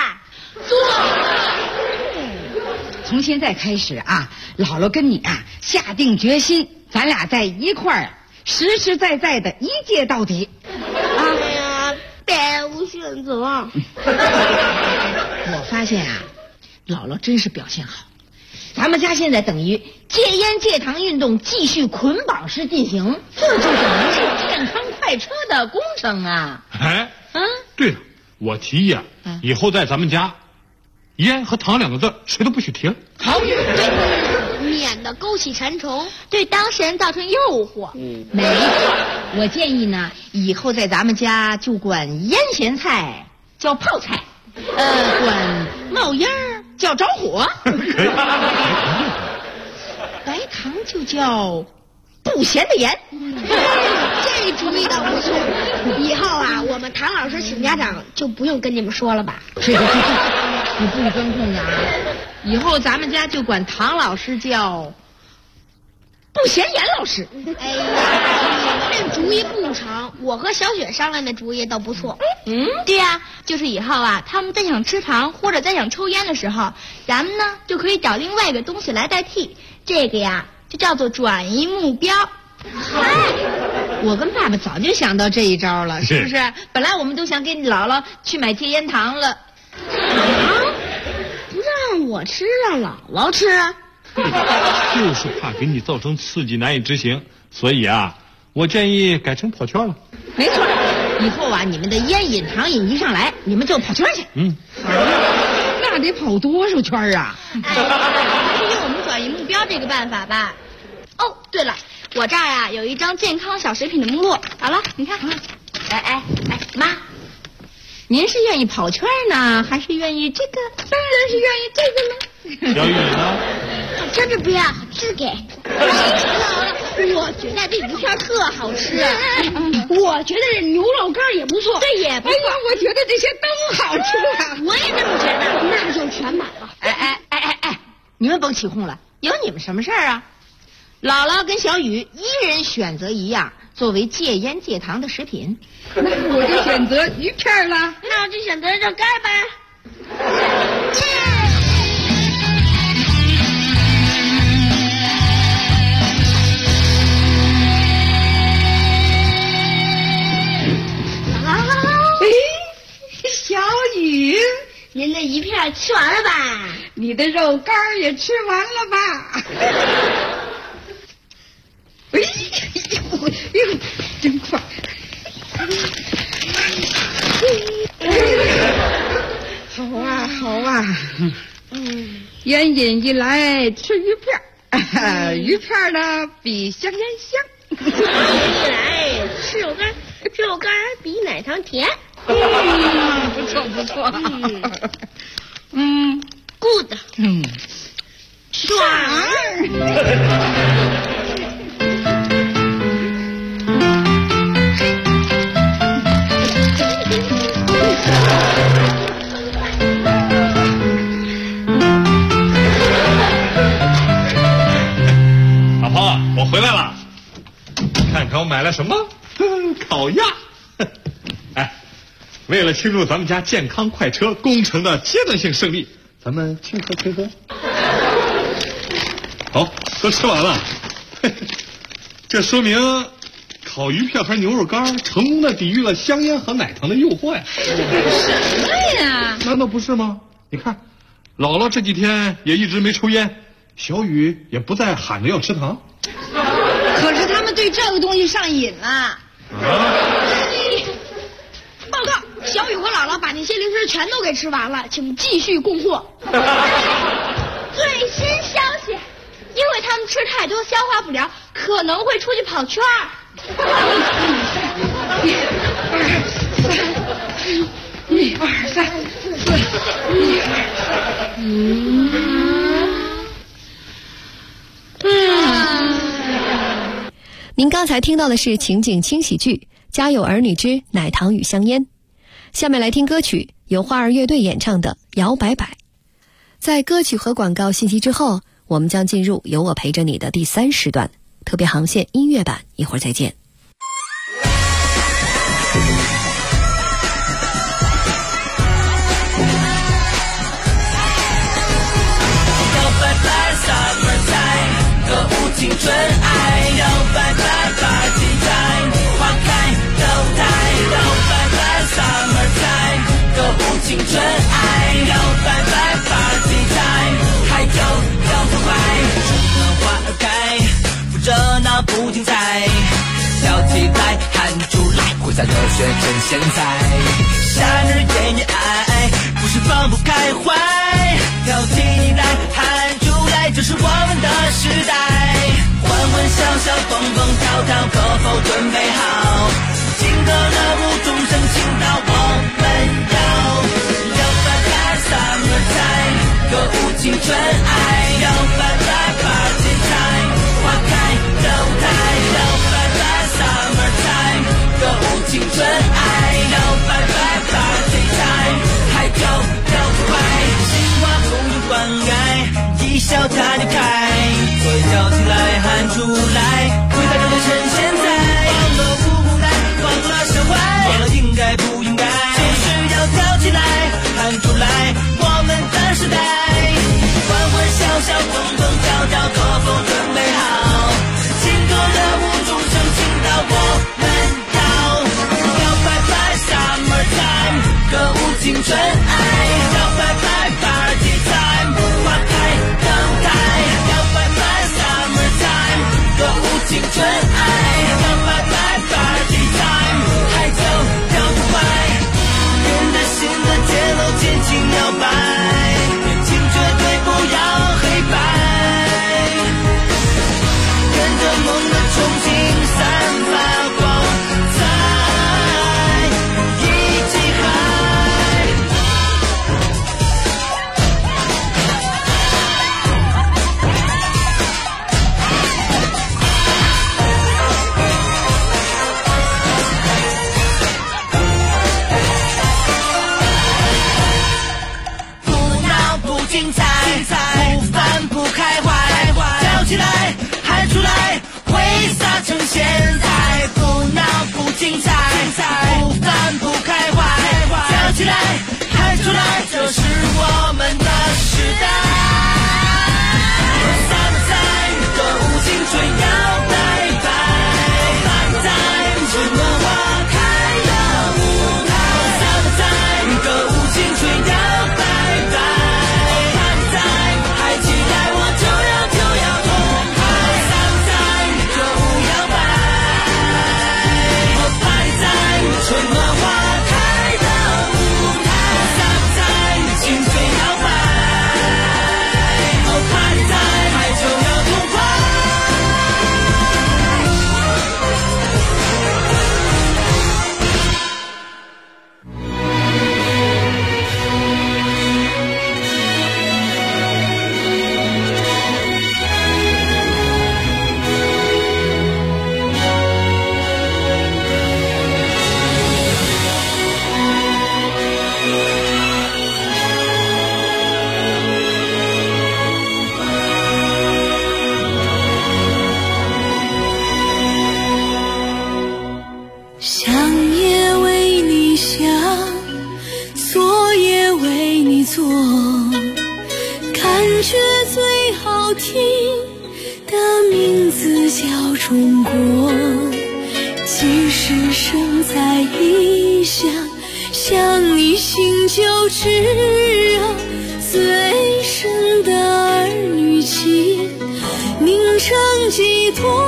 [SPEAKER 1] 从现在开始啊，姥姥跟你啊下定决心，咱俩在一块儿实实在在的一戒到底。
[SPEAKER 9] 哎呀，别无选择。
[SPEAKER 21] 我发现啊，姥姥真是表现好。咱们家现在等于戒烟戒糖运动继续捆绑式进行，这就等于是健康快车的工程啊！
[SPEAKER 10] 哎，对了，我提议啊，以后在咱们家，烟和糖两个字谁都不许提了。
[SPEAKER 21] 好，
[SPEAKER 9] 免得勾起馋虫，对当事人造成诱惑。
[SPEAKER 21] 没错，我建议呢，以后在咱们家就管腌咸菜叫泡菜，管冒烟儿叫着火，白糖就叫不咸的盐。
[SPEAKER 9] 这主意倒不错，以后啊，我们唐老师请家长就不用跟你们说了吧？
[SPEAKER 21] 是，你注意钻空子啊！以后咱们家就管唐老师叫不咸盐老师。
[SPEAKER 9] 哎呀，这主意不成，我和小雪商量的主意倒不错。
[SPEAKER 4] 对呀，就是以后啊，他们再想吃糖或者再想抽烟的时候，咱们呢就可以找另外一个东西来代替，这个呀就叫做转移目标。
[SPEAKER 21] 嗨，我跟爸爸早就想到这一招了，是不是？本来我们都想给你姥姥去买戒烟糖了。
[SPEAKER 9] 不让我吃，让姥姥吃，
[SPEAKER 10] 就是怕给你造成刺激难以执行，所以啊，我建议改成跑圈了。
[SPEAKER 21] 没错，以后啊，你们的烟瘾糖瘾一上来，你们就跑圈去。
[SPEAKER 1] 那得跑多少圈啊？
[SPEAKER 4] 还是用我们转移目标这个办法吧。哦，对了，我这儿啊有一张健康小食品的目录，好了，你看。
[SPEAKER 21] 哎，妈，您是愿意跑圈呢，还是愿意这个？当然是愿意这个了。
[SPEAKER 10] 小雨呢？
[SPEAKER 9] 这不要，吃给。我觉得这鱼片特好吃，我觉得这牛肉干也不错，
[SPEAKER 21] 这也不错。
[SPEAKER 1] 哎呀，我觉得这些都好吃啊！
[SPEAKER 9] 我也这么觉得，那就全买了。
[SPEAKER 21] 哎，你们甭起哄了，有你们什么事儿啊？姥姥跟小雨一人选择一样， 作为戒烟戒糖的食品。
[SPEAKER 1] 那我就选择鱼片了。
[SPEAKER 9] 那我就选择肉干吧。
[SPEAKER 1] 小雨，
[SPEAKER 9] 您的鱼片吃完了吧？
[SPEAKER 1] 你的肉干也吃完了吧？哎呦，真快！好啊，好啊。烟瘾一来吃鱼片，鱼片呢比香烟香。
[SPEAKER 9] 烟一来吃肉干，肉干比奶糖甜。
[SPEAKER 1] 不错不错。
[SPEAKER 9] good。
[SPEAKER 1] 爽。
[SPEAKER 10] 老婆，我回来了，看看我买了什么？烤鸭。哎，为了庆祝咱们家健康快车工程的阶段性胜利，咱们庆贺庆贺。好，都吃完了。这说明烤鱼片和牛肉干成功的抵御了香烟和奶糖的诱惑呀。
[SPEAKER 1] 什么呀？
[SPEAKER 10] 难道不是吗？你看，姥姥这几天也一直没抽烟，小雨也不再喊着要吃糖。
[SPEAKER 21] 可是他们对这个东西上瘾了。
[SPEAKER 9] 报告，小雨和姥姥把那些零食全都给吃完了，请继续供货。
[SPEAKER 4] 最新消息，因为他们吃太多消化不良，可能会出去跑圈儿。
[SPEAKER 1] 1、2、3、4。
[SPEAKER 13] 您刚才听到的是情景轻喜剧《家有儿女之奶糖与香烟》，下面来听歌曲，由花儿乐队演唱的《摇摆摆》。在歌曲和广告信息之后，我们将进入有我陪着你的第3时段特别航线音乐版，一会儿再见。
[SPEAKER 15] 青春爱摇摆摆 Party time 花开都开摇摆摆 Summer time 歌舞青春爱摇摆摆 Party time 还有摇不快春暖花儿开不热闹不停踩跳起来喊出来挥洒热血趁现在夏日炎炎爱不是放不开怀跳起来喊出来这是我们的时代欢欢笑笑蹦蹦跳跳可否准备好劲歌热舞钟声倾倒我们要摇摆摆 Summer time 歌舞青春爱摇摆摆 Party time 花开都开摇摆摆 Summer time 歌舞青春爱摇摆摆 Party time 还有摇不快心花不用灌溉一笑它就开快跳起来喊出来回答热烈趁现在忘了不孤单忘了释怀忘了应该不应该就是要跳起来喊出来我们的时代欢欢笑笑想也为你想，做也为你做，感觉最好听的名字叫中国。即使生在异乡，想你心就炙热，最深的儿女情凝成寄托。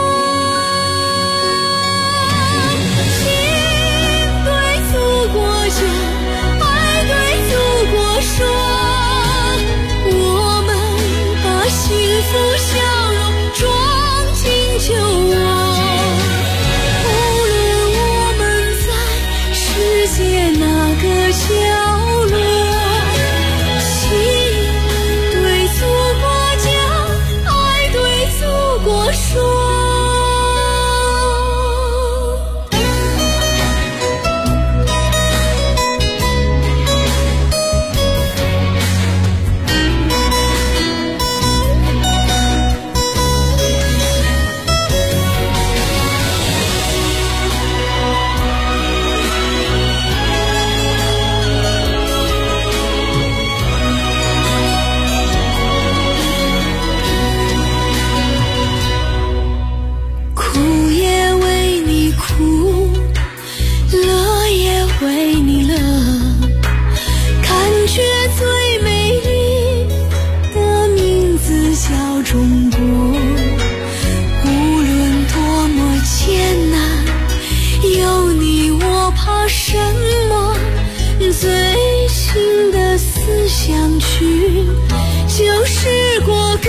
[SPEAKER 15] 就是国歌，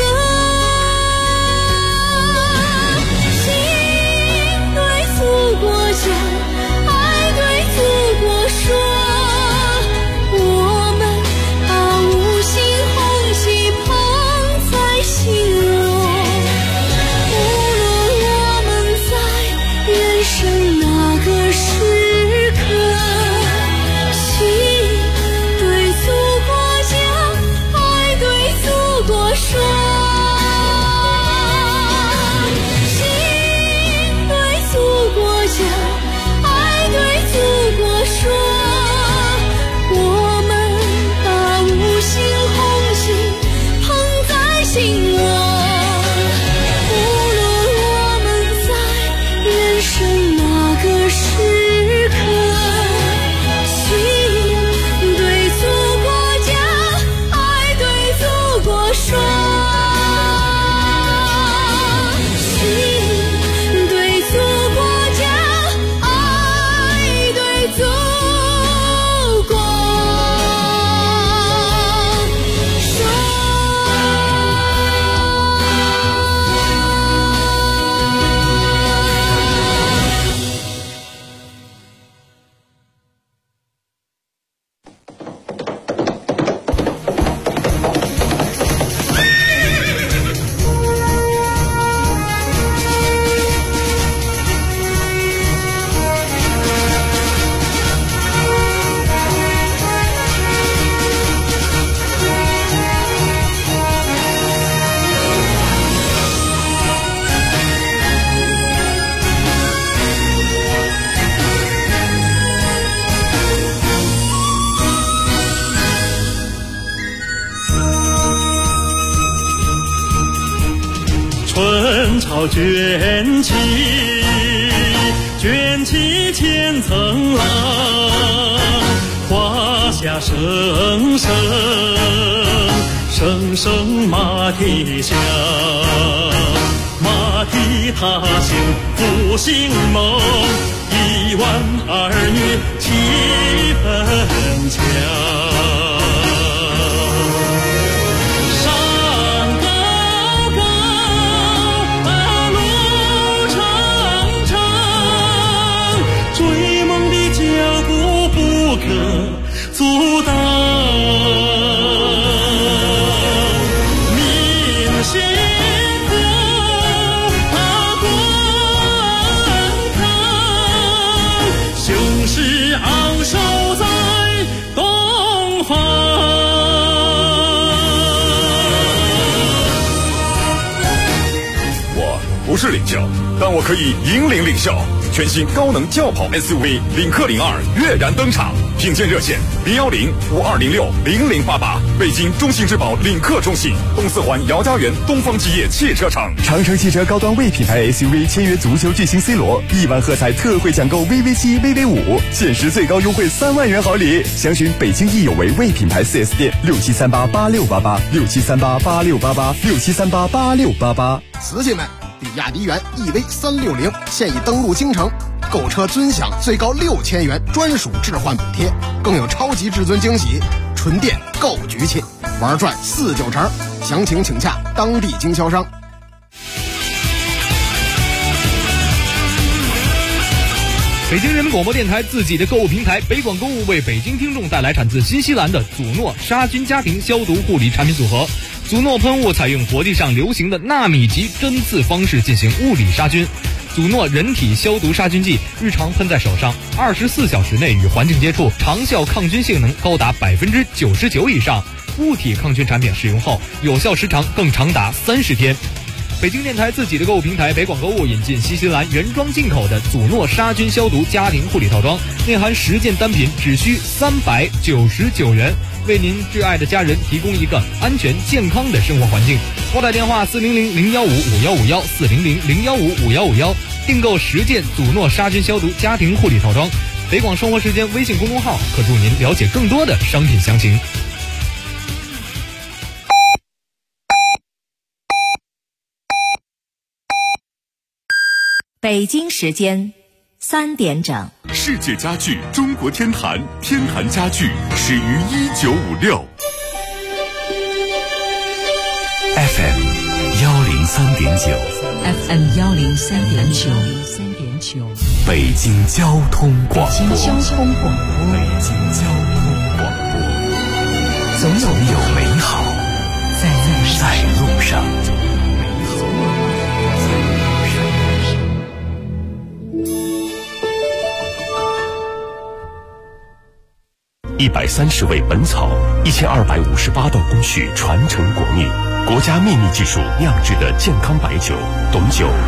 [SPEAKER 15] 心对祖国讲，爱对祖国说，我们把五星红旗捧在心窝。无论我们在人生哪个时刻，心对祖国讲，爱对祖国说，心对祖国讲，爱对祖国说，我们把五星红旗捧在心窝。无论我们在人生哪个时刻，心对祖国讲，爱对祖国说，心对祖国讲，爱对祖国说。
[SPEAKER 6] 春潮卷起，卷起千层浪，华夏声声，声声马蹄响，马蹄踏行复兴梦，1万儿女气氛强。阻挡明星和观看，雄狮昂首在东方。
[SPEAKER 22] 我不是
[SPEAKER 8] 领教，但我可以引领领校。全新高能轿跑 SUV 领克02跃然登场，品鉴热线010-5206-0088，北京中信质保领克中信，东四环姚家园东方基业汽车城。
[SPEAKER 22] 长城汽车高端 V 品牌 SUV 签约足球巨星 C 罗，1万喝彩特惠抢购 VV7、VV5，限时最高优惠3万元好礼。详询北京易有为 V 品牌 4S 店，67388688，67388688，67388688。
[SPEAKER 23] 瓷器们，比亚迪元 EV360现已登陆京城，购车尊享最高6000元专属置换补贴，更有超级至尊惊喜，纯电购局气，玩转4-9成，详情请洽当地经销商。
[SPEAKER 24] 北京人民广播电台自己的购物平台北广购物为北京听众带来产自新西兰的祖诺杀菌家庭消毒护理产品组合。祖诺喷雾采用国际上流行的纳米级针刺方式进行物理杀菌。祖诺人体消毒杀菌剂日常喷在手上，24小时内与环境接触，长效抗菌性能高达99%以上。物体抗菌产品使用后，有效时长更长达30天。北京电台自己的购物平台北广购物引进新西兰原装进口的祖诺杀菌消毒家庭护理套装，内含10件单品，只需399元，为您挚爱的家人提供一个安全健康的生活环境。拨打电话400-015-5151，400-015-5151，订购10件祖诺杀菌消毒家庭护理套装。北广生活时间微信公众号可助您了解更多的商品详情。
[SPEAKER 25] 北京时间3点整。
[SPEAKER 12] 世界家具中国天坛，天坛家具始于1956。
[SPEAKER 16] FM 103.9
[SPEAKER 2] FM 103.9，
[SPEAKER 16] 北京交通广播。
[SPEAKER 2] 北京交通广播。
[SPEAKER 16] 总有美好在路上。130味本草，1258道工序传承国秘，国家秘密技术酿制的健康白酒，董酒1258。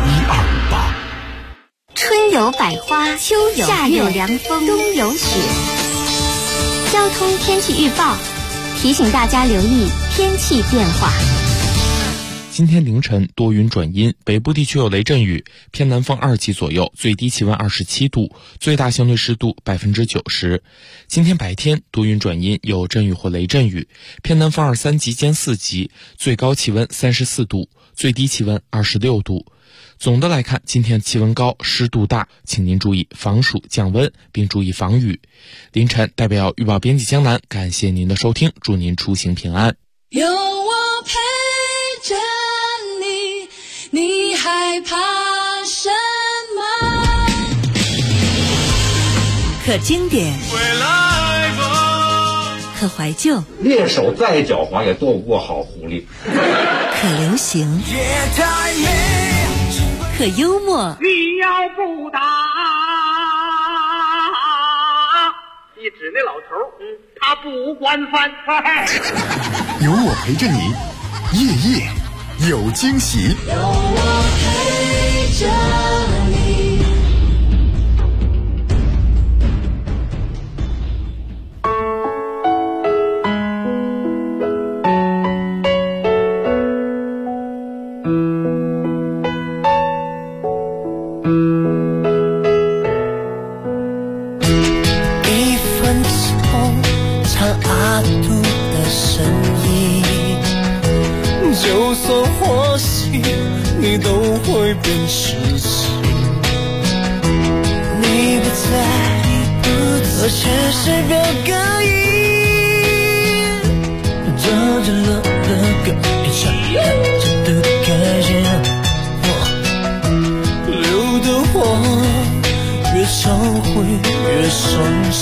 [SPEAKER 7] 春有百花，秋有夏有凉风，冬有雪。交通天气预报提醒大家留意天气变化。
[SPEAKER 26] 今天凌晨多云转阴，北部地区有雷阵雨，偏南风2级左右，最低气温27度，最大相对湿度90%。今天白天多云转阴，有阵雨或雷阵雨，偏南风2、3级兼4级，最高气温34度，最低气温26度。总的来看，今天气温高，湿度大，请您注意防暑降温，并注意防雨。凌晨代表预报编辑江南，感谢您的收听，祝您出行平安。
[SPEAKER 27] 有我陪着你，你害怕什么？
[SPEAKER 25] 可经典，可怀旧，
[SPEAKER 28] 猎手再狡猾也躲不过好狐狸。
[SPEAKER 25] 可流行，可幽默。
[SPEAKER 11] 你要不打，一指那老头，他不惯犯。
[SPEAKER 12] 有我陪着你，夜夜有惊喜。
[SPEAKER 27] 有我陪着你。
[SPEAKER 15] 就算或许你都会变痴情，你不在，我却是表个音，着了个一场真的感觉，流的我越常会越伤心，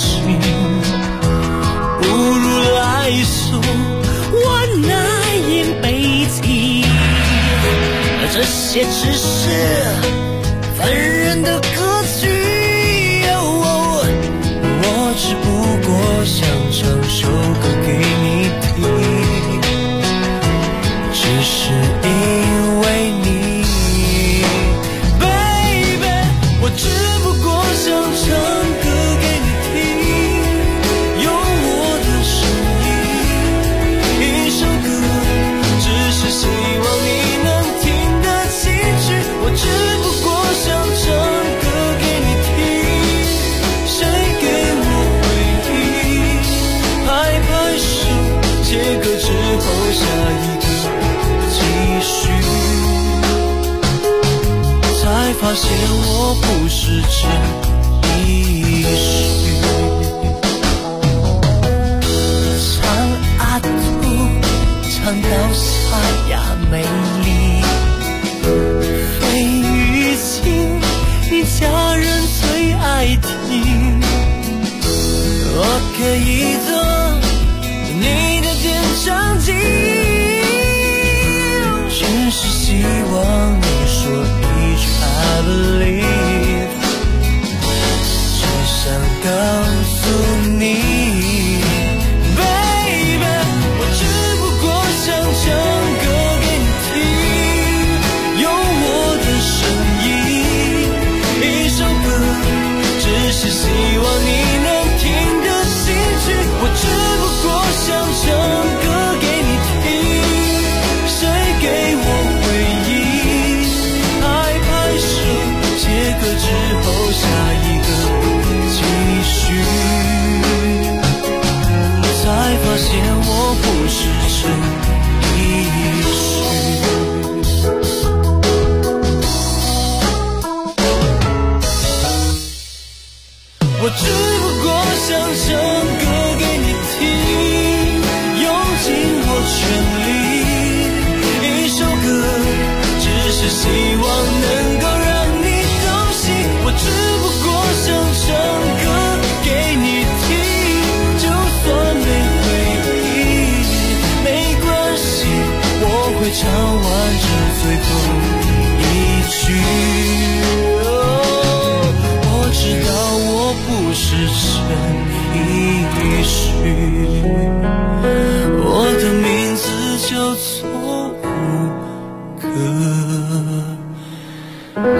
[SPEAKER 15] 不如来首我那眼悲泣，这些只是凡人的歌曲，我只不过想唱首歌给你听，只是因为你发现我不是真意绪。唱啊嘟，唱到沙哑美丽，费玉清一家人最爱听。我可以做你的点唱机，只是希望你说 Each I believe， 只想告诉你 Baby， 我只不过想唱歌给你听，用我的声音，一首歌，只是希望你能听得进去。我只不过想唱歌给你听，谁给我回忆？拍拍手，切割之后下一个继续，才发现我不是真意绪。我只不过想唱歌给你听，用尽我全力，一首歌，只是希望能够让你高兴。我只不过想唱歌给你听，就算没回应没关系，我会唱完这最后一句。我知道我不是真意绪，我的名字叫做吴克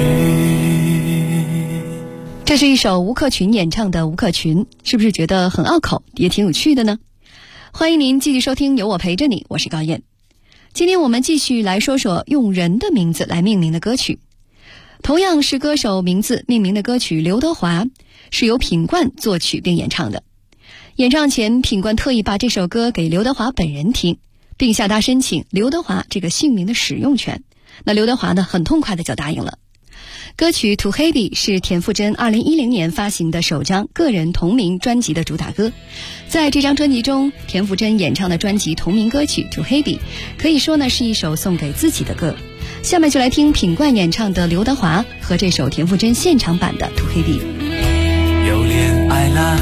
[SPEAKER 15] 群。
[SPEAKER 13] 这是一首吴克群演唱的《吴克群》，是不是觉得很拗口，也挺有趣的呢？欢迎您继续收听有我陪着你，我是高燕。今天我们继续来说说用人的名字来命名的歌曲。同样是歌手名字命名的歌曲《刘德华》是由品冠作曲并演唱的。演唱前，品冠特意把这首歌给刘德华本人听，并向他申请刘德华这个姓名的使用权。那刘德华呢，很痛快的就答应了。歌曲《To Heavy》是田馥甄2010年发行的首张个人同名专辑的主打歌。在这张专辑中，田馥甄演唱的专辑同名歌曲《To Heavy》可以说呢是一首送给自己的歌。下面就来听品冠演唱的刘德华和这首田馥甄现场版的《To Heavy》。
[SPEAKER 15] 又恋爱了，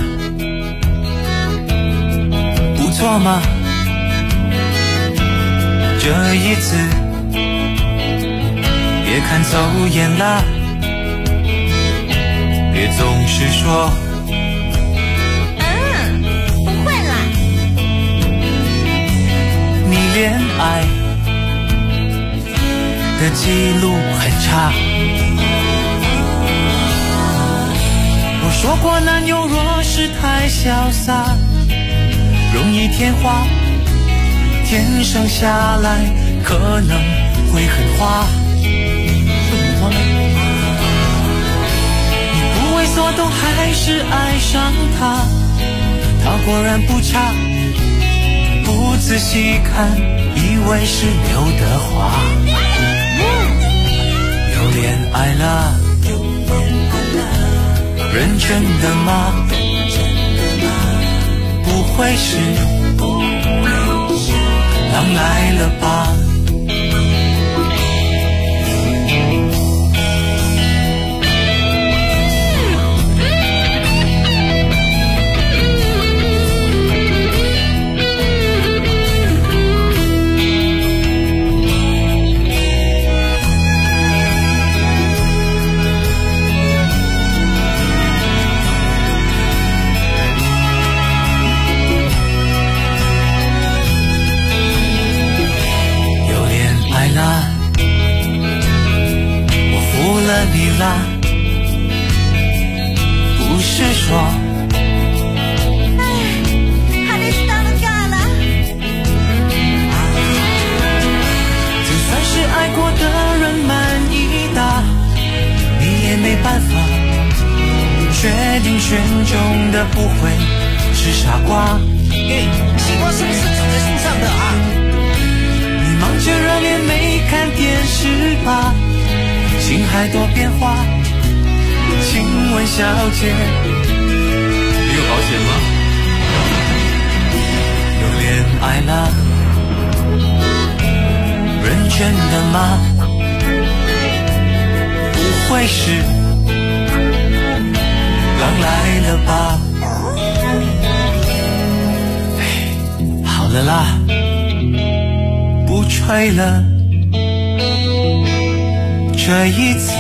[SPEAKER 15] 不错嘛，这一次别看走眼了，别总是说
[SPEAKER 4] 不会啦，
[SPEAKER 15] 你恋爱的记录很差。我说过男友若是太潇洒，容易天花，天生下来可能会很花。你不猥琐都还是爱上他，他果然不差，不仔细看以为是刘德华。又恋爱了，认真的吗？不会是狼来了吧？你啦，不是说就算是爱过的人满意的，你也没办法确定选中的不会是傻瓜。西瓜是不是长在树上的啊？你忙着热恋没看电视吧， 情还多变化，请问小姐，
[SPEAKER 24] 你有保险吗？
[SPEAKER 15] 又恋爱了，认真的吗？不会是刚来了吧？好了啦，不吹了，这一次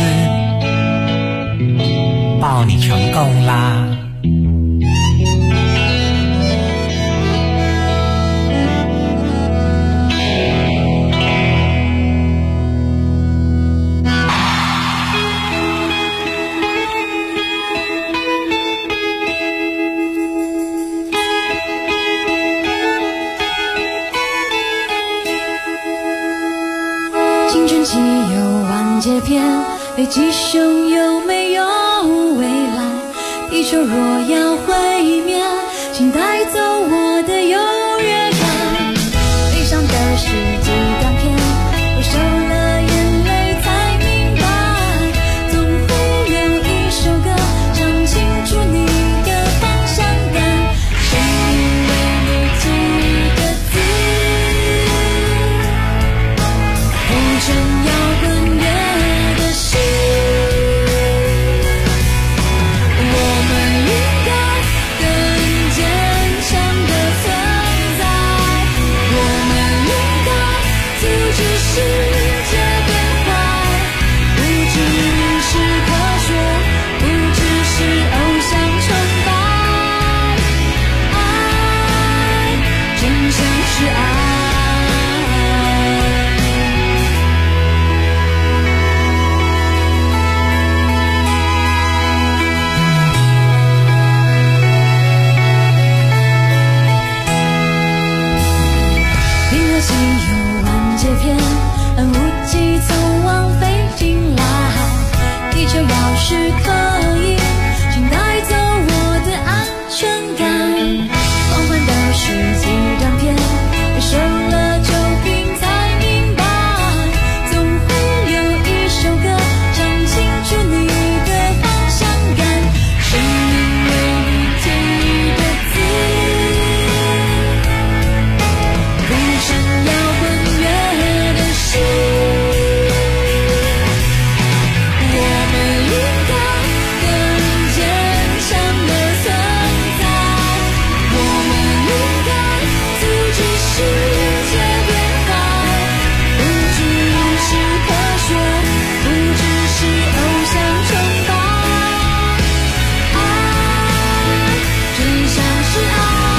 [SPEAKER 15] 抱你成功啦。
[SPEAKER 3] 青春期有完结篇，北极熊有没有未来？地球若要毁灭，请带走我的优越感。悲伤的世纪短片，我受了眼泪才明白，总会有一首歌唱清楚你的方向感。生命为你几个字，谱成摇滚乐的诗。我们应该更坚强的存在，我们应该阻止世界变坏，不只是科学，不只是偶像崇拜，爱真相是爱。银河系有完结篇，暗无际从往飞进来。地球要是可以，请带走我的安全感。狂欢的世纪短片，我受了酒瓶才明白，总会有一首歌唱清楚你的方向感。生命为你几个字，谱成摇滚乐的诗。我们应该更坚强的存在，我们应该阻止世界变坏，不只是科学，不只是偶像崇拜，爱真相是爱。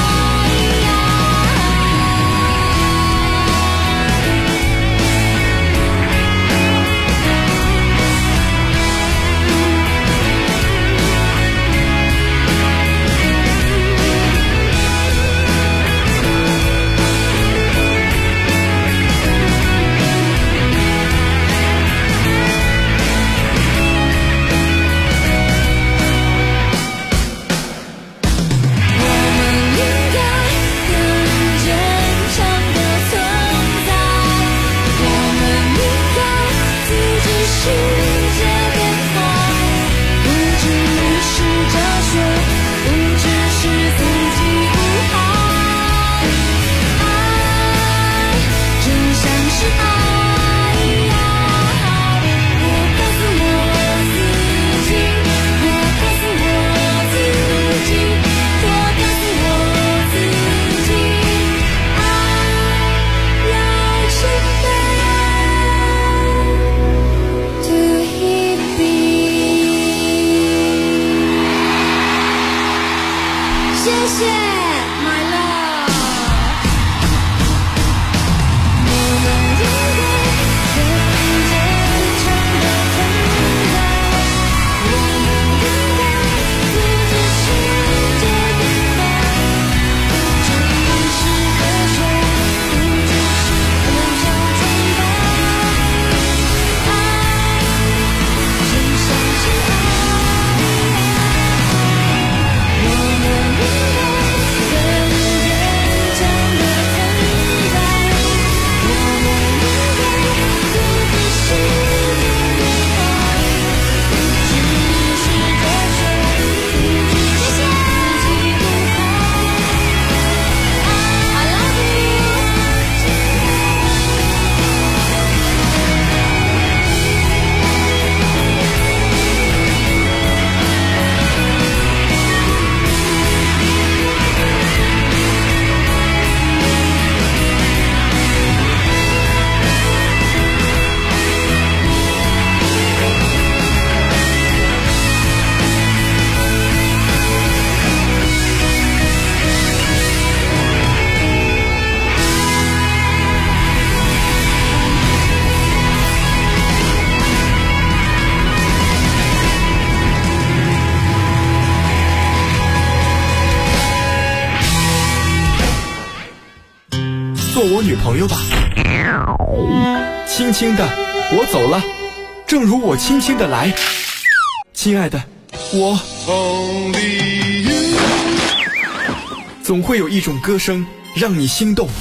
[SPEAKER 3] 我们应该更坚强的存在，我们应该阻止世界变坏，不只是哲学，不只是自己无害，爱真相是爱。我告诉我自己，我告诉我自己，我告诉我自己，爱要谦卑 to he be。谢谢 my love。我们应该更坚强的存在，我们应该阻止世界变坏，不只是科学，不只是偶像崇拜，爱真相是爱。我们应该
[SPEAKER 12] 做我女朋友吧。轻轻的，我走了，正如我轻轻的来。亲爱的，我总会有一种歌声让你心动。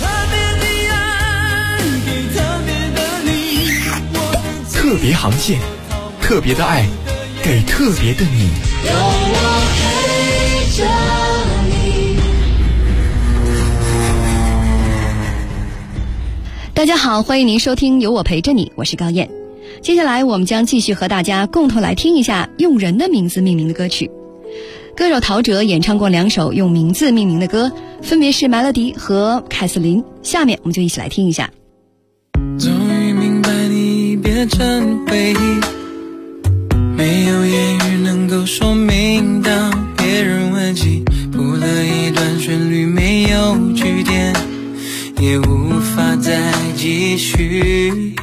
[SPEAKER 12] 特别航线，特别的爱，给特别的你。
[SPEAKER 27] 有我陪着你。
[SPEAKER 13] 大家好，欢迎您收听有我陪着你，我是高燕。接下来我们将继续和大家共同来听一下用人的名字命名的歌曲。歌手陶喆演唱过2首用名字命名的歌，分别是 Melody 和凯瑟琳。下面我们就一起来听一下。
[SPEAKER 15] 终于明白你变成回忆，没有言语能够说明，当别人问起，谱了一段旋律，没有句点，也无法再继续。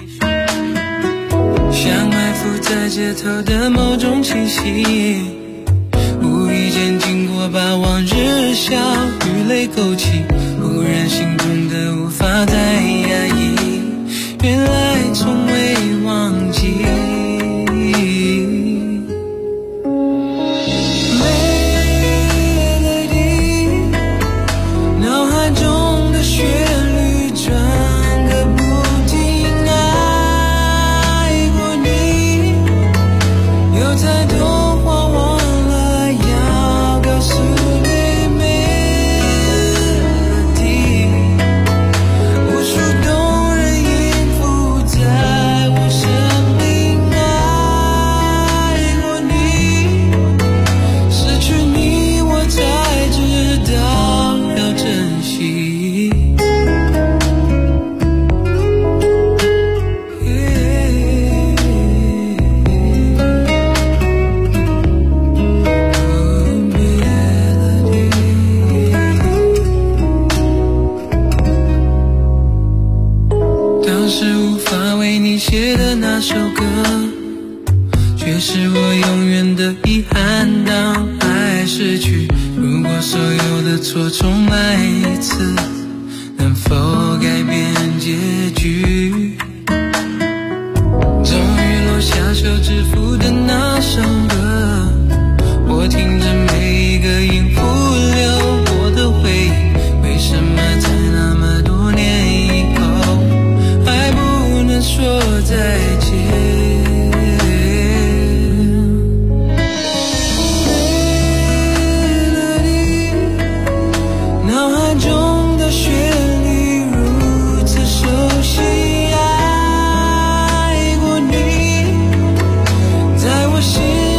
[SPEAKER 15] 像埋伏在街头的某种气息，无意间经过，把往日笑与泪勾起，忽然心痛的无法再压抑，原来从未忘记。 在我心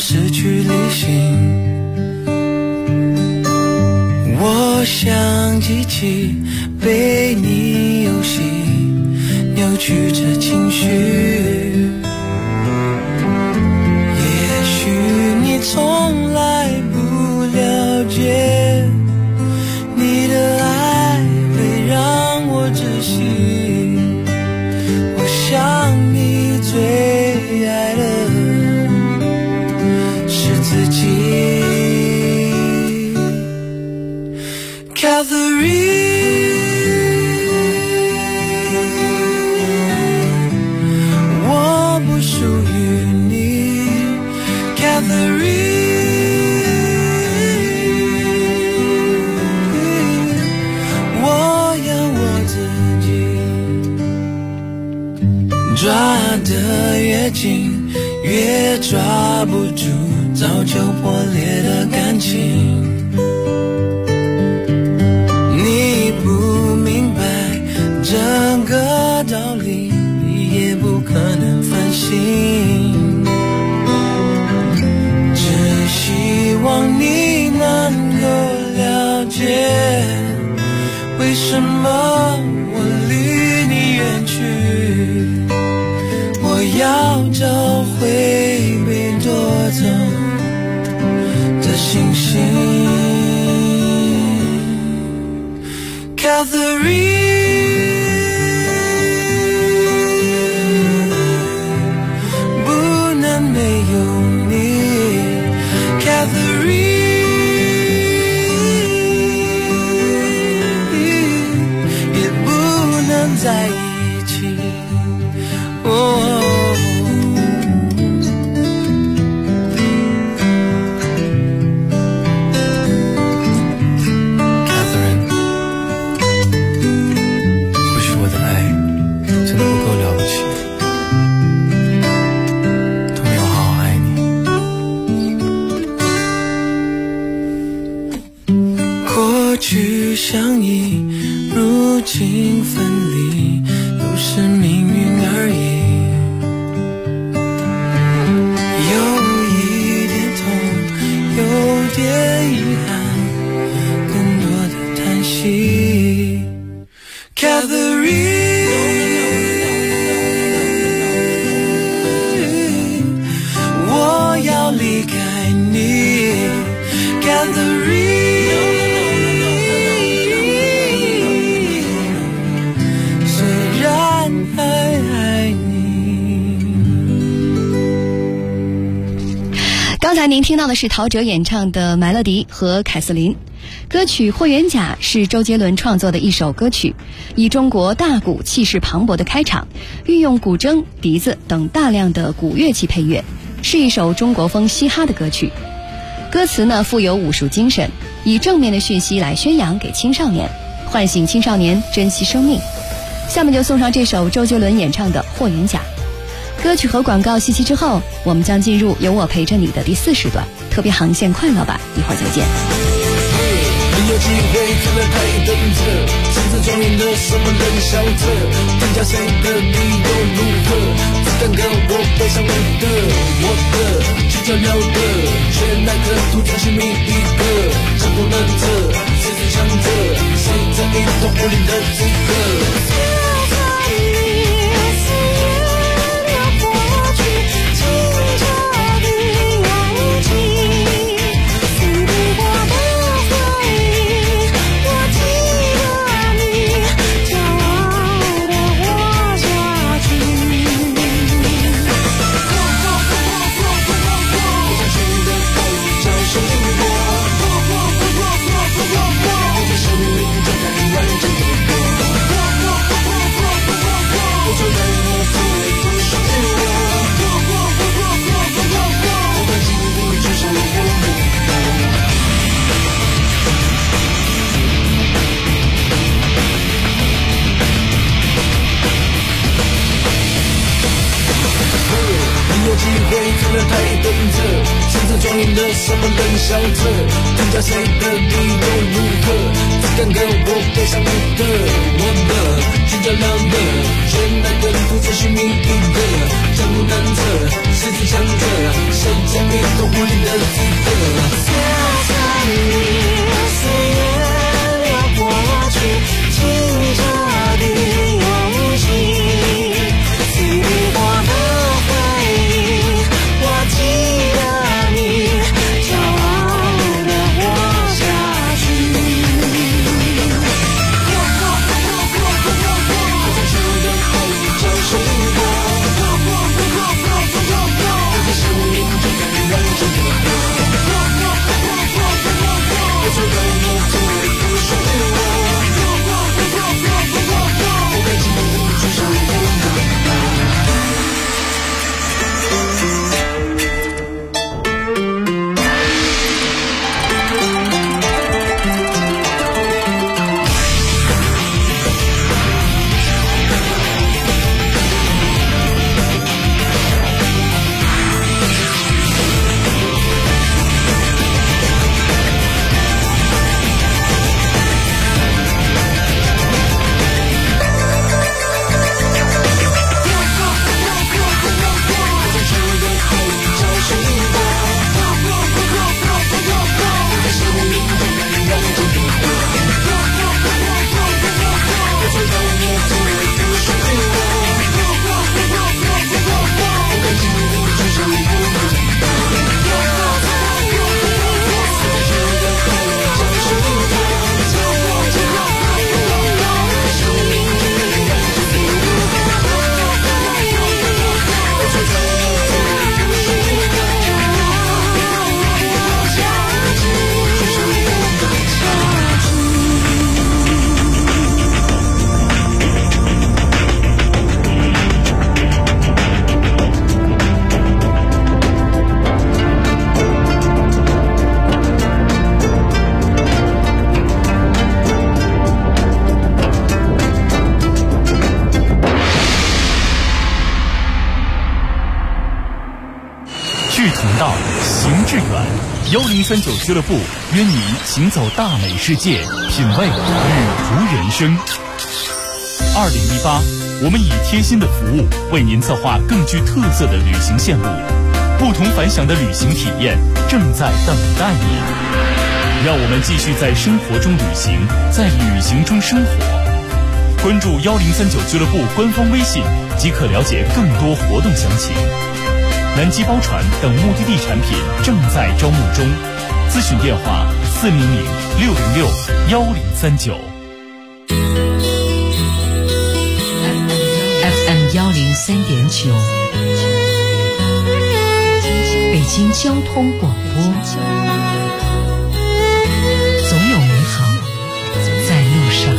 [SPEAKER 15] 失去理性。我像机器被你游戏扭曲着情绪，也许你从来不了解，你的爱会让我窒息。我想你最爱的是自己。Catherine， 我不属于你 Catherine， 我要我自己。抓得越紧越抓不住早就破裂的感情，整个道理也不可能反省，只希望你能够了解，为什么我离你远去。我要找回被夺走的星星。Catherine，在一起。Catherine， 或许我的爱真的不够了不起，都没有好好爱你。过去相依，如今分离，都是命运而已。有一点痛，有点遗憾，更多的叹息。Catherine， 我要离开你 Catherine，
[SPEAKER 13] 刚才您听到的是陶喆演唱的《麦乐迪》和凯瑟琳。歌曲《霍元甲》是周杰伦创作的一首歌曲，以中国大鼓气势磅礴的开场，运用古筝、笛子等大量的古乐器配乐，是一首中国风嘻哈的歌曲。歌词呢富有武术精神，以正面的讯息来宣扬给青少年，唤醒青少年珍惜生命。下面就送上这首周杰伦演唱的《霍元甲》。歌曲和广告信息之后，我们将进入有我陪着你的第4时段，特别航线快乐吧，一会儿再见。
[SPEAKER 15] 你有机会看了他一等着，身子庄严的什么人晓得，评价谁的理由如何，只看看我背上你的我的去交流的，全那个图像是每一个争不能测，谁是强者，谁在你头部里的这个生命中在完整的过。 庄严的什么冷笑着，评价谁的地位如何？只敢跟我背上你的，我的去掉两个，全来跟不再寻觅一个，江湖难测，狮子强者，谁将你都无力的资格？
[SPEAKER 27] 写着你岁月流过去，清澈的勇气，刺过的回忆，我记得你，骄傲的活下去。我在这人海里找生活，我在生命中感染着我。我走到你周围不说我该记得至少有
[SPEAKER 5] 1039俱乐部约你行走大美世界，品味旅途人生。2018，我们以贴心的服务为您策划更具特色的旅行线路，不同凡响的旅行体验正在等待你。让我们继续在生活中旅行，在旅行中生活。关注1039俱乐部官方微信即可了解更多活动详情。南极包船等目的地产品正在招募中，咨询电话400-606-1039。
[SPEAKER 2] FM 103.9，北京交通广播，总有美好在路上。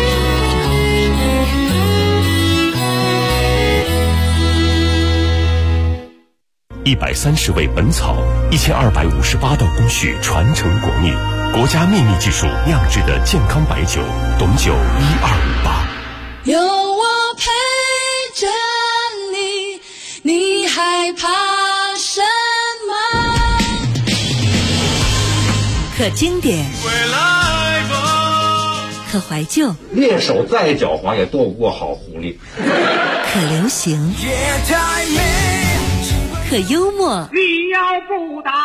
[SPEAKER 16] 130味本草，1258道工序传承国秘，国家秘密技术酿制的健康白酒，董酒1258。
[SPEAKER 27] 有我陪着你，你害怕什么？
[SPEAKER 25] 可经典，可怀旧，
[SPEAKER 28] 猎手再狡猾也躲不过好狐狸。
[SPEAKER 25] 可流行，可幽默。
[SPEAKER 11] 你要不打，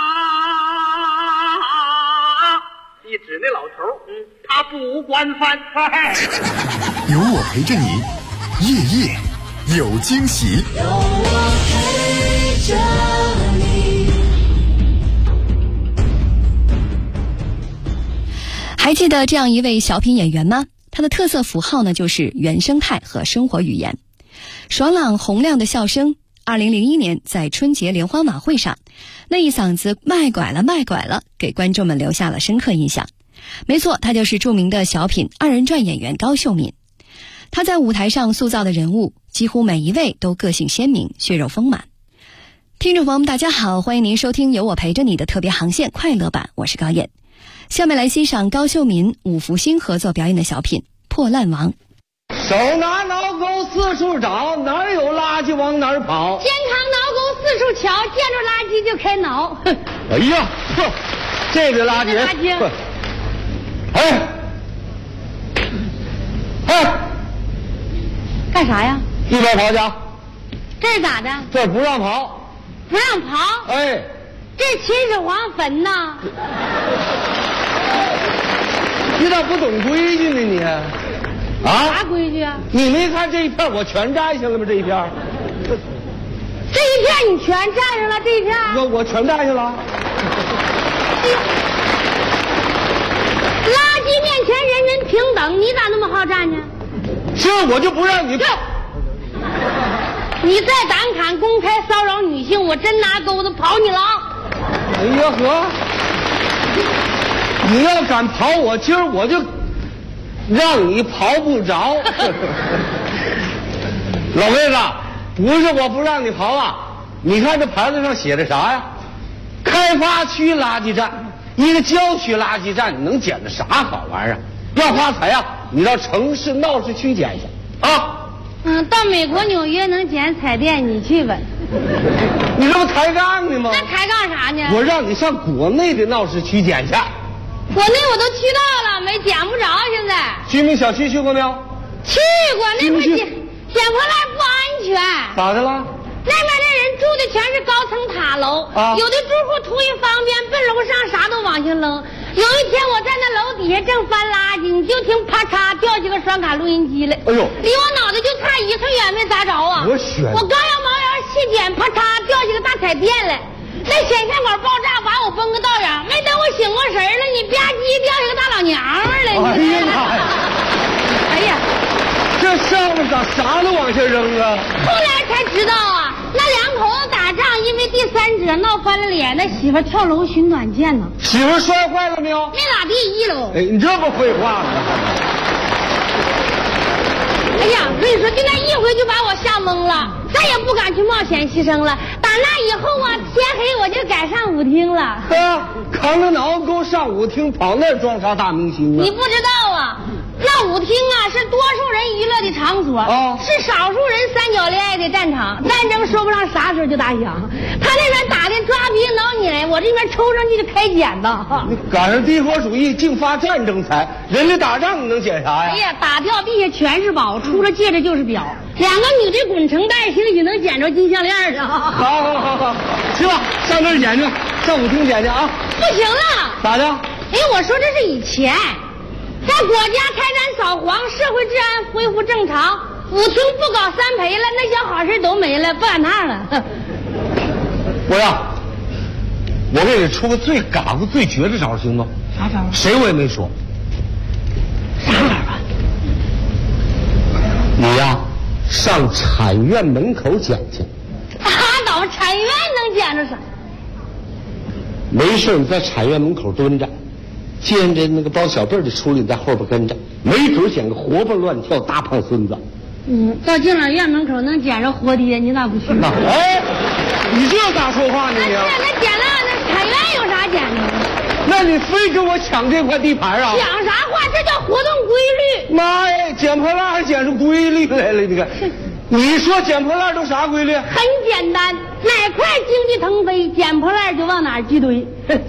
[SPEAKER 11] 你指那老头，他不惯犯。
[SPEAKER 22] 有我陪着你，夜夜有惊喜。
[SPEAKER 27] 有我陪着你。
[SPEAKER 13] 还记得这样一位小品演员吗？他的特色符号呢，就是原生态和生活语言。爽朗洪亮的笑声，2001年在春节联欢晚会上，那一嗓子卖拐了卖拐了，给观众们留下了深刻印象。没错，他就是著名的小品二人转演员高秀敏。他在舞台上塑造的人物，几乎每一位都个性鲜明，血肉丰满。听众朋友们大家好，欢迎您收听由我陪着你的特别航线快乐版，我是高燕。下面来欣赏高秀敏、五福星合作表演的小品《破烂王》。
[SPEAKER 11] 手拿挠钩四处找，哪儿有垃圾往哪儿跑。
[SPEAKER 4] 健康挠钩四
[SPEAKER 9] 处瞧，见着垃圾就开挠。
[SPEAKER 10] 哎呀，这个垃圾，哎，
[SPEAKER 9] 干啥呀
[SPEAKER 10] ？100刨去。
[SPEAKER 9] 这是咋的？
[SPEAKER 10] 这不让刨。
[SPEAKER 9] 不让刨？
[SPEAKER 10] 哎，
[SPEAKER 9] 这秦始皇坟呐。
[SPEAKER 10] 你咋不懂规矩呢你？啊？
[SPEAKER 9] 啥规矩啊？
[SPEAKER 10] 你没看这一片我全摘下了吗？这一片。
[SPEAKER 9] 这一片你全占上了，这一片。
[SPEAKER 10] 我全占下了。
[SPEAKER 9] 垃圾面前人人平等，你咋那么好占呢？
[SPEAKER 10] 这我就不让你。
[SPEAKER 9] 你再胆敢公开骚扰女性，我真拿钩子刨你了。
[SPEAKER 10] 哎呀呵！你要敢刨我，今儿我就让你刨不着。老妹子，不是我不让你刨啊，你看这牌子上写的啥呀？开发区垃圾站，一个郊区垃圾站，你能捡着啥好玩意儿？要发财啊，你到城市闹市区捡去啊！
[SPEAKER 9] 到美国纽约能捡彩电，你去吧。
[SPEAKER 10] 你这不抬杠呢吗？
[SPEAKER 9] 那抬杠啥呢？
[SPEAKER 10] 我让你上国内的闹市区捡去。
[SPEAKER 9] 国内我都去到了，没捡不着。现在
[SPEAKER 10] 居民小区去过没有？
[SPEAKER 9] 去过，那块捡破烂不安全。
[SPEAKER 10] 咋的了？
[SPEAKER 9] 那边的人住的全是高层塔楼，有的住户图一方便，奔楼上啥都往下扔。有一天我在那楼底下正翻垃圾，你就听啪嚓掉几个双卡录音机来，
[SPEAKER 10] 哎呦，
[SPEAKER 9] 离我脑袋就差1寸远没砸着啊！我刚要猫眼细捡，啪嚓掉几个大彩电来，那显线管爆炸把我崩个道样，没等我醒过神了，你吧唧掉下个大老娘们来！
[SPEAKER 10] 哎呀妈呀！
[SPEAKER 9] 哎呀，
[SPEAKER 10] 这上面咋啥都往下扔啊？
[SPEAKER 9] 后来才知道啊，那两口子打仗，因为第三者闹翻了脸，那媳妇跳楼寻短见呢。
[SPEAKER 10] 媳妇摔坏了没有？
[SPEAKER 9] 没咋地，1楼。
[SPEAKER 10] 哎，你这不废话吗？
[SPEAKER 9] 哎呀，我跟你说，就那一回就把我吓懵了，再也不敢去冒险牺牲了。打那以后啊，天黑我就改上舞厅了。
[SPEAKER 10] 扛着脑沟上舞厅跑那装啥大明星啊？
[SPEAKER 9] 你不知道啊，那舞厅啊是多数人娱乐的场所，是少数人三角恋爱的战场。战争说不上啥时候就打响，他那边打的抓皮挠你来，我这边抽上去就开剪子。
[SPEAKER 10] 赶上帝国主义净发战争财，人家打仗你能捡啥呀？
[SPEAKER 9] 哎呀，打掉地下全是宝，除了戒指就是表。2个女的滚成带，兴许能捡着金项链的。
[SPEAKER 10] 好，去吧，上那儿捡去，上舞厅捡去啊！
[SPEAKER 9] 不行了，
[SPEAKER 10] 咋的？
[SPEAKER 9] 哎，我说这是以前，在国家开展扫黄，社会治安恢复正常，舞厅不搞3陪了，那些好事都没了，不赶趟了。
[SPEAKER 10] 我呀，我给你出个最嘎咕、最绝的招，行吗？
[SPEAKER 9] 啥招？
[SPEAKER 10] 谁我也没说。
[SPEAKER 9] 啥招啊？
[SPEAKER 10] 你呀，上产院门口捡去。
[SPEAKER 9] 拉倒，产院能捡着啥？
[SPEAKER 10] 没事，你在产院门口蹲着，见着那个包小队的出来，你在后边跟着，没准捡个活蹦乱跳大胖孙子。
[SPEAKER 9] 到敬老院门口能捡着活爹，你咋不去？
[SPEAKER 10] 哎，你这咋说话呢你？
[SPEAKER 9] 那捡了，那产院有啥捡的？
[SPEAKER 10] 那你非跟我抢这块地盘啊？
[SPEAKER 9] 抢啥话？这叫活动规律。
[SPEAKER 10] 妈呀，捡破烂还捡出规律来了！你看，你说捡破烂都啥规律？
[SPEAKER 9] 很简单，哪块经济腾飞，捡破烂就往哪儿聚堆。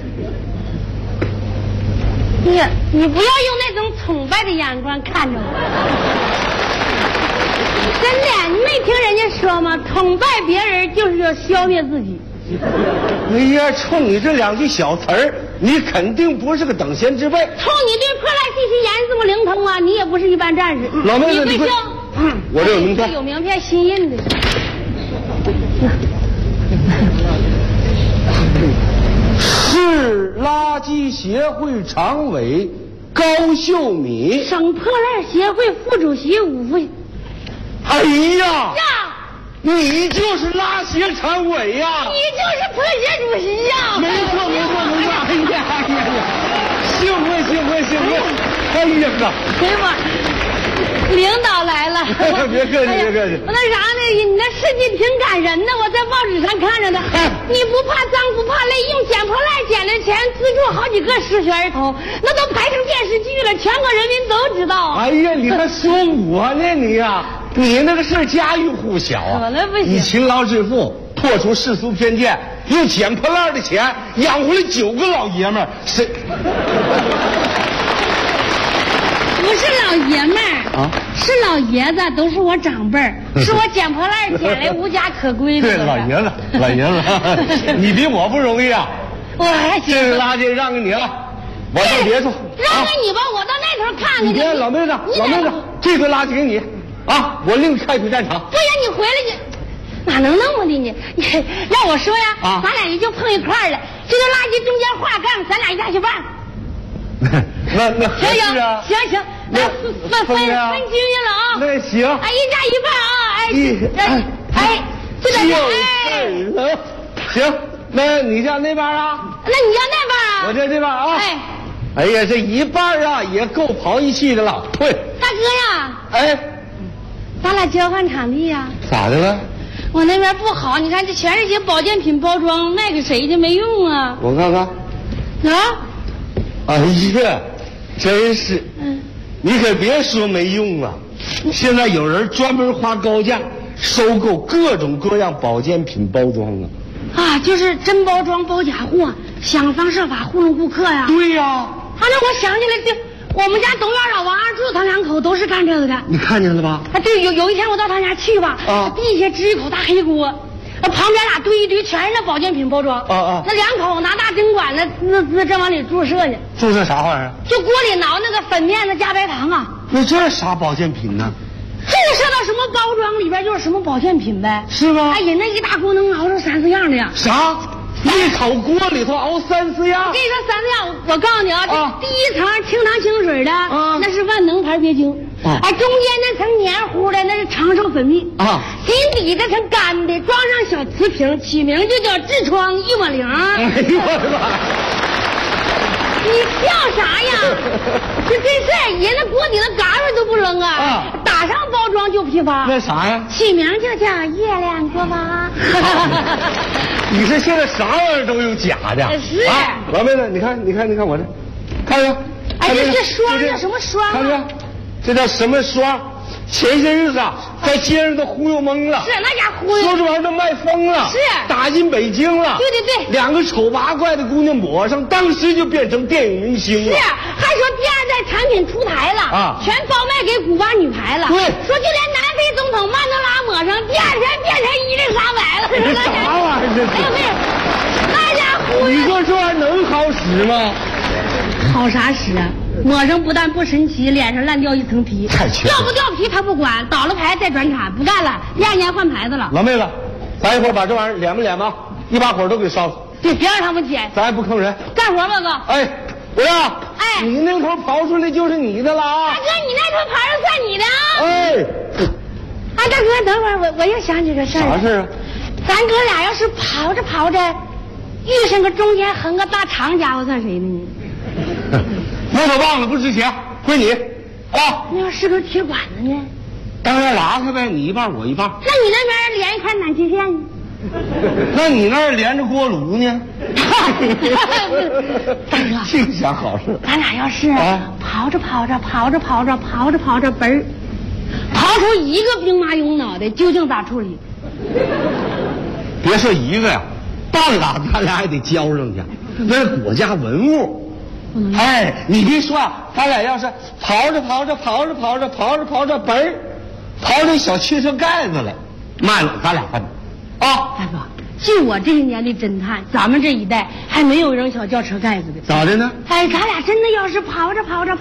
[SPEAKER 9] 你不要用那种崇拜的眼光看着我。真的，你没听人家说吗？崇拜别人就是要消灭自己。
[SPEAKER 10] 哎呀，冲你这2句小词儿，你肯定不是个等闲之辈。
[SPEAKER 9] 冲你对破烂信息研这么灵通啊，你也不是一般战士。
[SPEAKER 10] 老妹子，你会？我这有名片。
[SPEAKER 9] 有名片，新印的。
[SPEAKER 10] 市垃圾协会常委高秀敏，
[SPEAKER 9] 省破烂协会副主席伍福。
[SPEAKER 10] 哎呀！你就是拉协常委呀！
[SPEAKER 9] 你就是破协主席呀！
[SPEAKER 10] 没错。哎呀！幸会！哎呀哥！
[SPEAKER 9] 哎妈！领导来了！
[SPEAKER 10] 别客气。
[SPEAKER 9] 那啥呢？你那事迹挺感人的，我在报纸上看着的。你不怕脏不怕累，用捡破烂捡的钱资助好几个失学儿童，那都拍成电视剧了，全国人民都知道。
[SPEAKER 10] 哎呀，你还说我呢你呀？你那个事家喻户晓啊！
[SPEAKER 9] 我那不行。
[SPEAKER 10] 你勤劳致富， 破除世俗偏见，用捡破烂的钱养活了9个老爷们儿，谁？
[SPEAKER 9] 不是老爷们儿
[SPEAKER 10] 啊，
[SPEAKER 9] 是老爷子，都是我长辈儿，是我捡破烂捡来无家可归的。
[SPEAKER 10] 对，老爷子，老爷子，你比我不容易啊！
[SPEAKER 9] 我还行。
[SPEAKER 10] 这个垃圾让给你了，我到别处。
[SPEAKER 9] 让给你吧，我到那头看看。
[SPEAKER 10] 你别，老妹子，老妹子，这堆垃圾给你啊！我另开辟战场。
[SPEAKER 9] 不行，你回来你。哪能那么的你要我说呀，咱俩也就碰一块儿了。这个垃圾中间画杠，咱俩一下去办。
[SPEAKER 10] 那合适啊！
[SPEAKER 9] 行，那分均匀了啊。
[SPEAKER 10] 那行。
[SPEAKER 9] 哎，一家一半啊！哎，这个
[SPEAKER 10] 行，那你家那边啊？
[SPEAKER 9] 那你家那边啊？
[SPEAKER 10] 我家这边啊。哎呀，这一半啊也够刨一气的了。对，
[SPEAKER 9] 大哥呀。
[SPEAKER 10] 哎，
[SPEAKER 9] 咱俩交换场地呀？
[SPEAKER 10] 咋的了？
[SPEAKER 9] 我那边不好，你看这全是些保健品包装，卖给谁去没用啊？
[SPEAKER 10] 我看看。
[SPEAKER 9] 啊？
[SPEAKER 10] 哎呀，真是，你可别说没用啊！现在有人专门花高价收购各种各样保健品包装
[SPEAKER 9] 啊！就是真包装包假货，想方设法糊弄顾客呀。
[SPEAKER 10] 对呀。
[SPEAKER 9] 那我想起来，这我们家董院老王二柱他2口都是干这个的。
[SPEAKER 10] 你看见了吧？
[SPEAKER 9] 对，有一天我到他家去吧，地下支一口大黑锅，旁边俩堆一堆全是那保健品包装。那2口拿大针管那正往里注射去。
[SPEAKER 10] 注射啥玩意儿？
[SPEAKER 9] 就锅里熬那个粉面的加白糖啊。
[SPEAKER 10] 那这啥保健品呢？
[SPEAKER 9] 这个射到什么包装里边就是什么保健品呗。
[SPEAKER 10] 是吗？
[SPEAKER 9] 哎呀，那一大锅能熬出3、4样的呀。
[SPEAKER 10] 啥？一口锅里头熬3、4样？
[SPEAKER 9] 我跟你说3、4样，我告诉你啊，这第一层清汤清水的，那是万能牌别精。中间那层黏糊的那是长寿粉蜜心底这层干的装上小瓷瓶，起名就叫痔疮110。
[SPEAKER 10] 哎呦我的妈！
[SPEAKER 9] 你笑啥呀？这真事儿，人那锅底那嘎巴都不扔啊，打上包装就批发。
[SPEAKER 10] 那啥呀？
[SPEAKER 9] 起名就叫月亮锅巴。
[SPEAKER 10] 你说现在啥玩意儿都有假的？
[SPEAKER 9] 是。
[SPEAKER 10] 老妹子，你看我这，看看。
[SPEAKER 9] 哎，这霜叫什么霜啊？
[SPEAKER 10] 看看，这叫什么霜？前些日子在街上都忽悠懵了。
[SPEAKER 9] 是那家忽悠。
[SPEAKER 10] 说这玩意儿都卖疯了。
[SPEAKER 9] 是。
[SPEAKER 10] 打进北京了。
[SPEAKER 9] 对。
[SPEAKER 10] 2个丑八怪的姑娘抹上，当时就变成电影明星了。
[SPEAKER 9] 是。还说第2代产品出台了全包卖给古巴女排了。
[SPEAKER 10] 对。
[SPEAKER 9] 说就连南非总统曼德拉抹上，第2天变成伊丽莎白了。
[SPEAKER 10] 这啥玩意儿？这是。
[SPEAKER 9] 那家忽悠。
[SPEAKER 10] 你说这玩意儿能好使吗？
[SPEAKER 9] 好啥使啊？抹上不但不神奇，脸上烂掉一层皮，掉不掉皮他不管，倒了牌再转产，不干了，第2年换牌子了。
[SPEAKER 10] 老妹子，咱一会儿把这玩意儿敛吧敛吧，一把火都给烧了。
[SPEAKER 9] 对，别让他们捡，
[SPEAKER 10] 咱也不坑人，
[SPEAKER 9] 干活吧哥。
[SPEAKER 10] 哎，不要，你那头刨出来就是你的了啊！
[SPEAKER 9] 大哥，你那头刨出算你的啊！
[SPEAKER 10] 哎，
[SPEAKER 9] 大哥，等会儿我又想起个事儿。
[SPEAKER 10] 啥事儿啊？
[SPEAKER 9] 咱哥俩要是刨着刨着，遇上个中间横个大长家伙，算谁的呢？
[SPEAKER 10] 木头棒子不值钱，归你啊！
[SPEAKER 9] 那要是个铁管子呢？
[SPEAKER 10] 当然拉开呗，你一半我一半。
[SPEAKER 9] 那你那边连一块暖气线呢？
[SPEAKER 10] 那你那儿连着锅炉呢？
[SPEAKER 9] 大哥，
[SPEAKER 10] 净想好事。
[SPEAKER 9] 咱俩要是刨着刨着嘣儿，刨出一个兵马俑脑袋，究竟咋处理？
[SPEAKER 10] 别说一个呀，半拉咱俩也得交上去，那是国家文物。哎，你别说啊，咱俩要是刨着嘣儿，刨出小汽车盖子来，卖了咱俩分啊！
[SPEAKER 9] 大哥，就我这一年的侦探，咱们这一代还没有扔小轿车盖子的。
[SPEAKER 10] 咋的呢？
[SPEAKER 9] 哎，咱俩真的要是刨着嘣儿，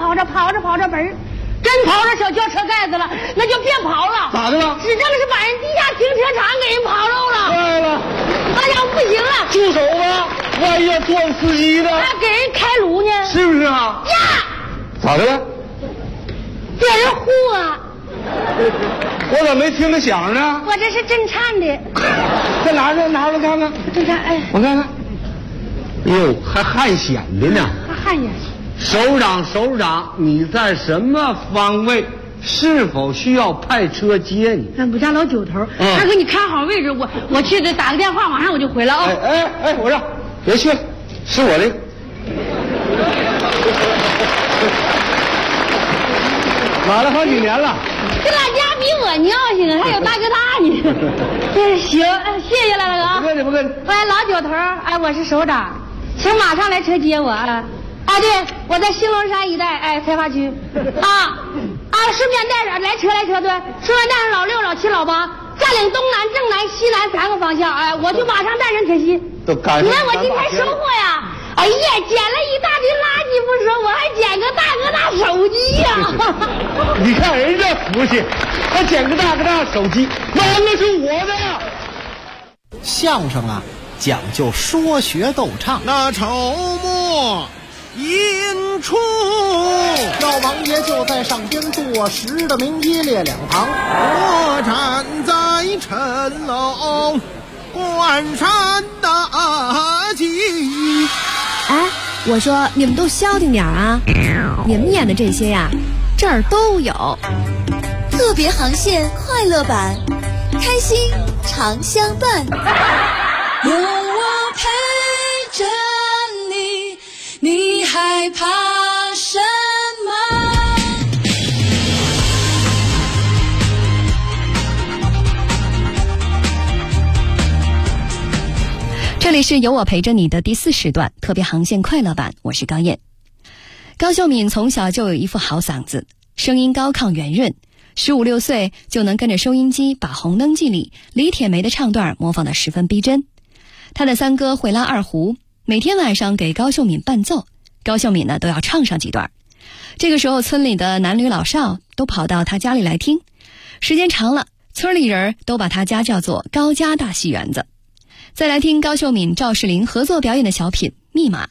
[SPEAKER 9] 真刨着小轿车盖子了，那就别刨了。
[SPEAKER 10] 咋的了？
[SPEAKER 9] 指正是把人地下停车场给人刨漏了。
[SPEAKER 10] 坏了，
[SPEAKER 9] 大家不行了，
[SPEAKER 10] 住手吧！万一要撞司机呢？
[SPEAKER 9] 还给人开颅呢？
[SPEAKER 10] 是不是啊？
[SPEAKER 9] 呀！
[SPEAKER 10] 咋的了？
[SPEAKER 9] 有人呼啊！
[SPEAKER 10] 我咋没听着响呢？
[SPEAKER 9] 我这是震颤的。
[SPEAKER 10] 再拿着看看。
[SPEAKER 9] 震颤，哎，
[SPEAKER 10] 我看看。哎呦，还汗显的呢。
[SPEAKER 9] 还汗呀！
[SPEAKER 10] 首长，你在什么方位？是否需要派车接你？
[SPEAKER 9] 我家老九头，他给你看好位置，我去打个电话，马上我就回来啊。
[SPEAKER 10] 哎，我说别去了，是我的。 买了好几年了。
[SPEAKER 9] 这老家比我尿性，还有大哥大呢。行，谢谢了，大哥。
[SPEAKER 10] 不客气，不客气。
[SPEAKER 9] 哎，老九头，哎，我是首长，请马上来车接我啊！啊，对，我在兴隆山一带，哎，开发区。顺便带着来车，对，顺便带上老6、老7、老8，占领东南、正南、西南3个方向。哎，我就马上带人可惜。
[SPEAKER 10] 都赶上。
[SPEAKER 9] 你看我今天收获呀！哎呀，捡了一大堆垃圾不说，我还捡个大哥大手机呀！
[SPEAKER 10] 你看人家福气，还捡个大哥大手机，那是我的呀。
[SPEAKER 23] 相声啊，讲究说学逗唱。
[SPEAKER 1] 那筹末引出，
[SPEAKER 23] 老王爷就在上边坐实的名一列两旁，
[SPEAKER 1] 我站在城楼观山大景。
[SPEAKER 6] 哎，我说你们都消停点啊！你们演的这些呀，这儿都有。
[SPEAKER 25] 特别航线快乐版，开心常相伴。
[SPEAKER 27] 有我陪着你，你害怕什么？
[SPEAKER 13] 这里是有我陪着你的第4时段特别航线快乐版，我是高燕。高秀敏从小就有一副好嗓子，声音高亢圆润，15、16岁就能跟着收音机把《红灯记》里李铁梅的唱段模仿得十分逼真。他的三哥会拉二胡，每天晚上给高秀敏伴奏，高秀敏呢都要唱上几段。这个时候村里的男女老少都跑到他家里来听，时间长了，村里人都把他家叫做高家大戏园子。再来听高秀敏、赵世林合作表演的小品《密码》。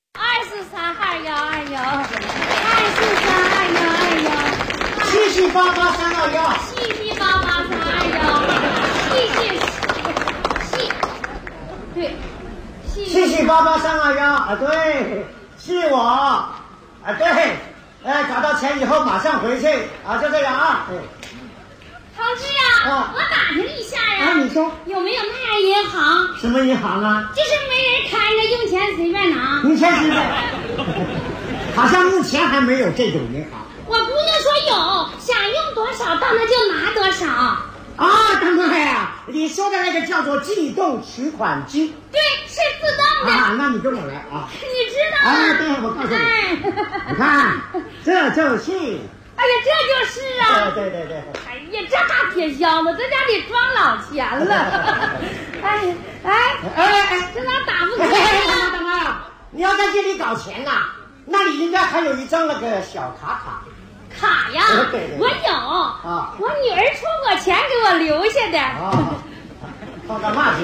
[SPEAKER 1] 24321，7788321，对，7788321啊，对，是我啊，对，找到钱以后马上回去啊，就这样啊。
[SPEAKER 9] 同志啊，我打听一下呀，
[SPEAKER 1] 你说
[SPEAKER 9] 有没有那样银行？
[SPEAKER 1] 什么银行啊？
[SPEAKER 9] 就是没人看着，用钱随便拿。
[SPEAKER 1] 用钱随便，好像目前还没有这种银行。
[SPEAKER 9] 我姑娘说有，想用多少到那就拿多少。
[SPEAKER 1] 啊，大妈呀，你说的那个叫做自动取款机。
[SPEAKER 9] 对，是自动的。
[SPEAKER 1] 啊，那你跟我来啊。
[SPEAKER 9] 你知道吗？
[SPEAKER 1] 对，我告诉你，你看，这就是。
[SPEAKER 9] 哎呀，这就是啊！
[SPEAKER 1] 对。
[SPEAKER 9] 哎呀，这大铁箱子，在家里装老钱了。这咋打不开呀？
[SPEAKER 1] 大妈，你要在这里搞钱呐，那里应该还有一张那个小卡。
[SPEAKER 9] 卡呀，我有啊，我女儿出过钱给我留下的。
[SPEAKER 1] 放干嘛去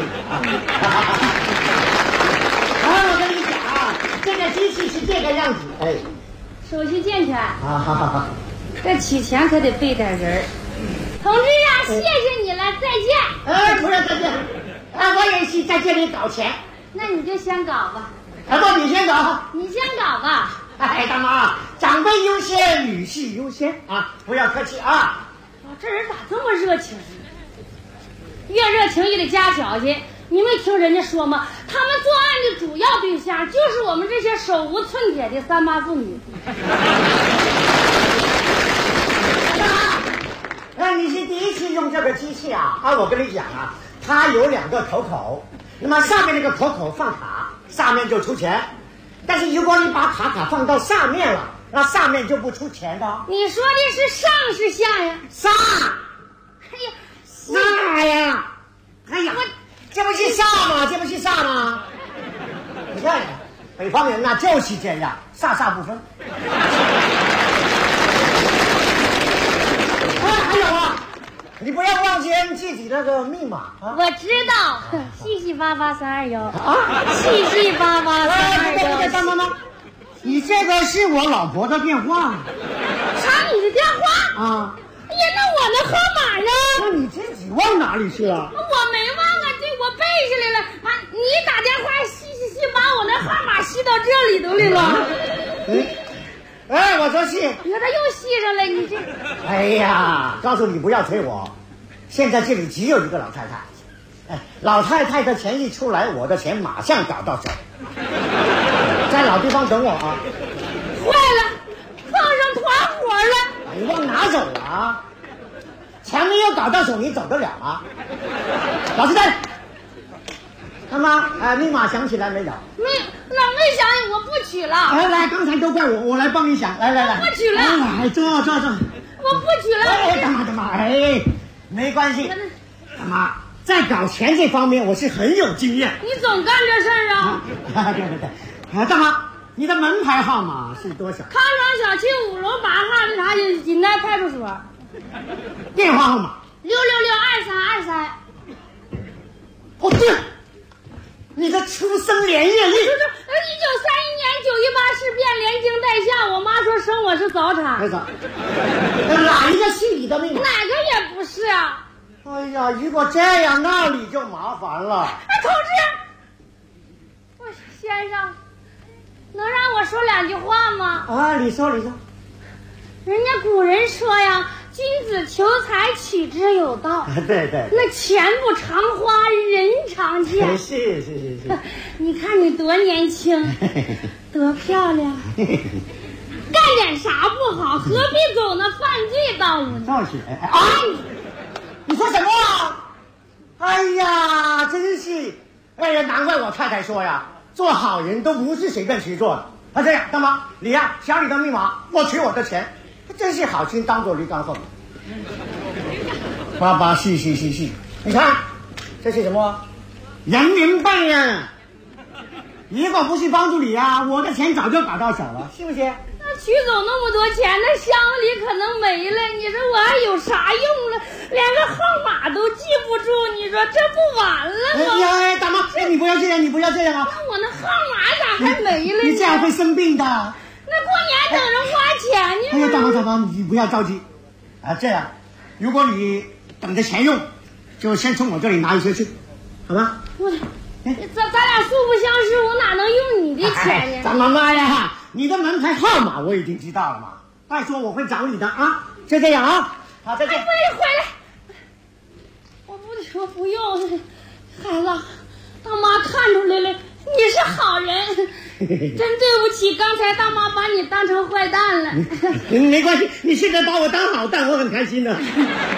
[SPEAKER 1] 我跟你讲啊，这个机器是这个样子，
[SPEAKER 9] 手续健全。这取钱可得备点人。同志啊，谢谢你了，再见。
[SPEAKER 1] 不是再见，我也是在这里搞钱。
[SPEAKER 9] 那你就先搞吧。
[SPEAKER 1] 不，你先搞。
[SPEAKER 9] 你先搞吧。
[SPEAKER 1] 大妈，长辈优先，女婿优先啊！不要客气啊！
[SPEAKER 9] 这人咋这么热情？越热情也得加小心。你没听人家说吗？他们作案的主要对象就是我们这些手无寸铁的38妇女。
[SPEAKER 1] 你是第一次用这个机器啊？我跟你讲啊，它有2个口，那么上面那个口放卡，上面就出钱。但是如果你把卡放到上面了，那上面就不出钱的。
[SPEAKER 9] 你说的是上是下呀？
[SPEAKER 1] 上。那呀，这不是下吗？你看，北方人呐就是这样，煞不分。还有啊，你不要忘记自己那个密码啊！
[SPEAKER 9] 我知道，7788321啊，7788321。
[SPEAKER 1] 大妈妈，你这个是我老婆的电话。
[SPEAKER 9] 查你的电话
[SPEAKER 1] 啊？
[SPEAKER 9] 哎呀，那我的号码呢？
[SPEAKER 1] 那你自己忘哪里去了？
[SPEAKER 9] 我没忘啊，我背下来了。你打电话吸把我那号码吸到这里头来了。
[SPEAKER 1] 我说吸，
[SPEAKER 9] 你看他又吸上了，你这。
[SPEAKER 1] 哎呀，告诉你不要催我，现在这里只有一个老太太。老太太的钱一出来，我的钱马上搞到手。在老地方等我啊。
[SPEAKER 9] 坏了，碰上团伙了。
[SPEAKER 1] 你往哪搞到手，你走得了吗？老实在。大妈，密码想起来没有？
[SPEAKER 9] 没想起，我不取了。
[SPEAKER 1] 来，刚才都怪我来帮你想。来，
[SPEAKER 9] 不取了。
[SPEAKER 1] 来，坐。
[SPEAKER 9] 我不取了。
[SPEAKER 1] 大妈，没关系。大妈，在搞钱这方面我是很有经验。
[SPEAKER 9] 你总干这事儿啊？
[SPEAKER 1] 对。大妈，你的门牌号码是多少？
[SPEAKER 9] 康庄小区5楼8号那啥锦南派出所。
[SPEAKER 1] 电话号码
[SPEAKER 9] 6662323。
[SPEAKER 1] 哦，对。你的出生年月日
[SPEAKER 9] ，1931年9·18事变，连惊带吓。我妈说生我是早产。
[SPEAKER 1] 哪一个是你的命？
[SPEAKER 9] 哪个也不是啊。
[SPEAKER 1] 哎呀，如果这样，那你就麻烦了。
[SPEAKER 9] 同志，先生，能让我说2句话吗？
[SPEAKER 1] 你说。
[SPEAKER 9] 人家古人说呀，君子求财，取之有道。
[SPEAKER 1] 对。
[SPEAKER 9] 那钱不常花，人常见。
[SPEAKER 1] 是。
[SPEAKER 9] 你看你多年轻，多漂亮，干点啥不好？何必走那犯罪道路呢？
[SPEAKER 1] 你说什么啊？哎呀，真是，难怪我太太说呀，做好人都不是随便去做的。这样，大妈，你呀，想你的密码，我取我的钱。真是好心当做驴肝凤。爸，是，你看这是什么？人民币呀！如果不是帮助你啊，我的钱早就搞到手了，是不是？
[SPEAKER 9] 那取走那么多钱，那箱里可能没了，你说我还有啥用了？连个号码都记不住，你说这不完了吗？
[SPEAKER 1] 大妈，你不要这样啊！
[SPEAKER 9] 那我那号码咋还没了呢？
[SPEAKER 1] 你这样会生病的。
[SPEAKER 9] 那过年等着花钱呢。
[SPEAKER 1] 大妈，你不要着急这样，如果你等着钱用，就先从我这里拿一些去，好吧？
[SPEAKER 9] 咱俩素不相识，我哪能用你的钱呢？
[SPEAKER 1] 咱妈呀，你的门牌号码我已经知道了嘛，再说我会找你的啊，就这样啊。好，再见。
[SPEAKER 9] 不是，回来。我不用，孩子，大妈看出来了，你是好人。真对不起，刚才大妈把你当成坏蛋了。
[SPEAKER 1] 没关系，你现在把我当好蛋，我很开心的。你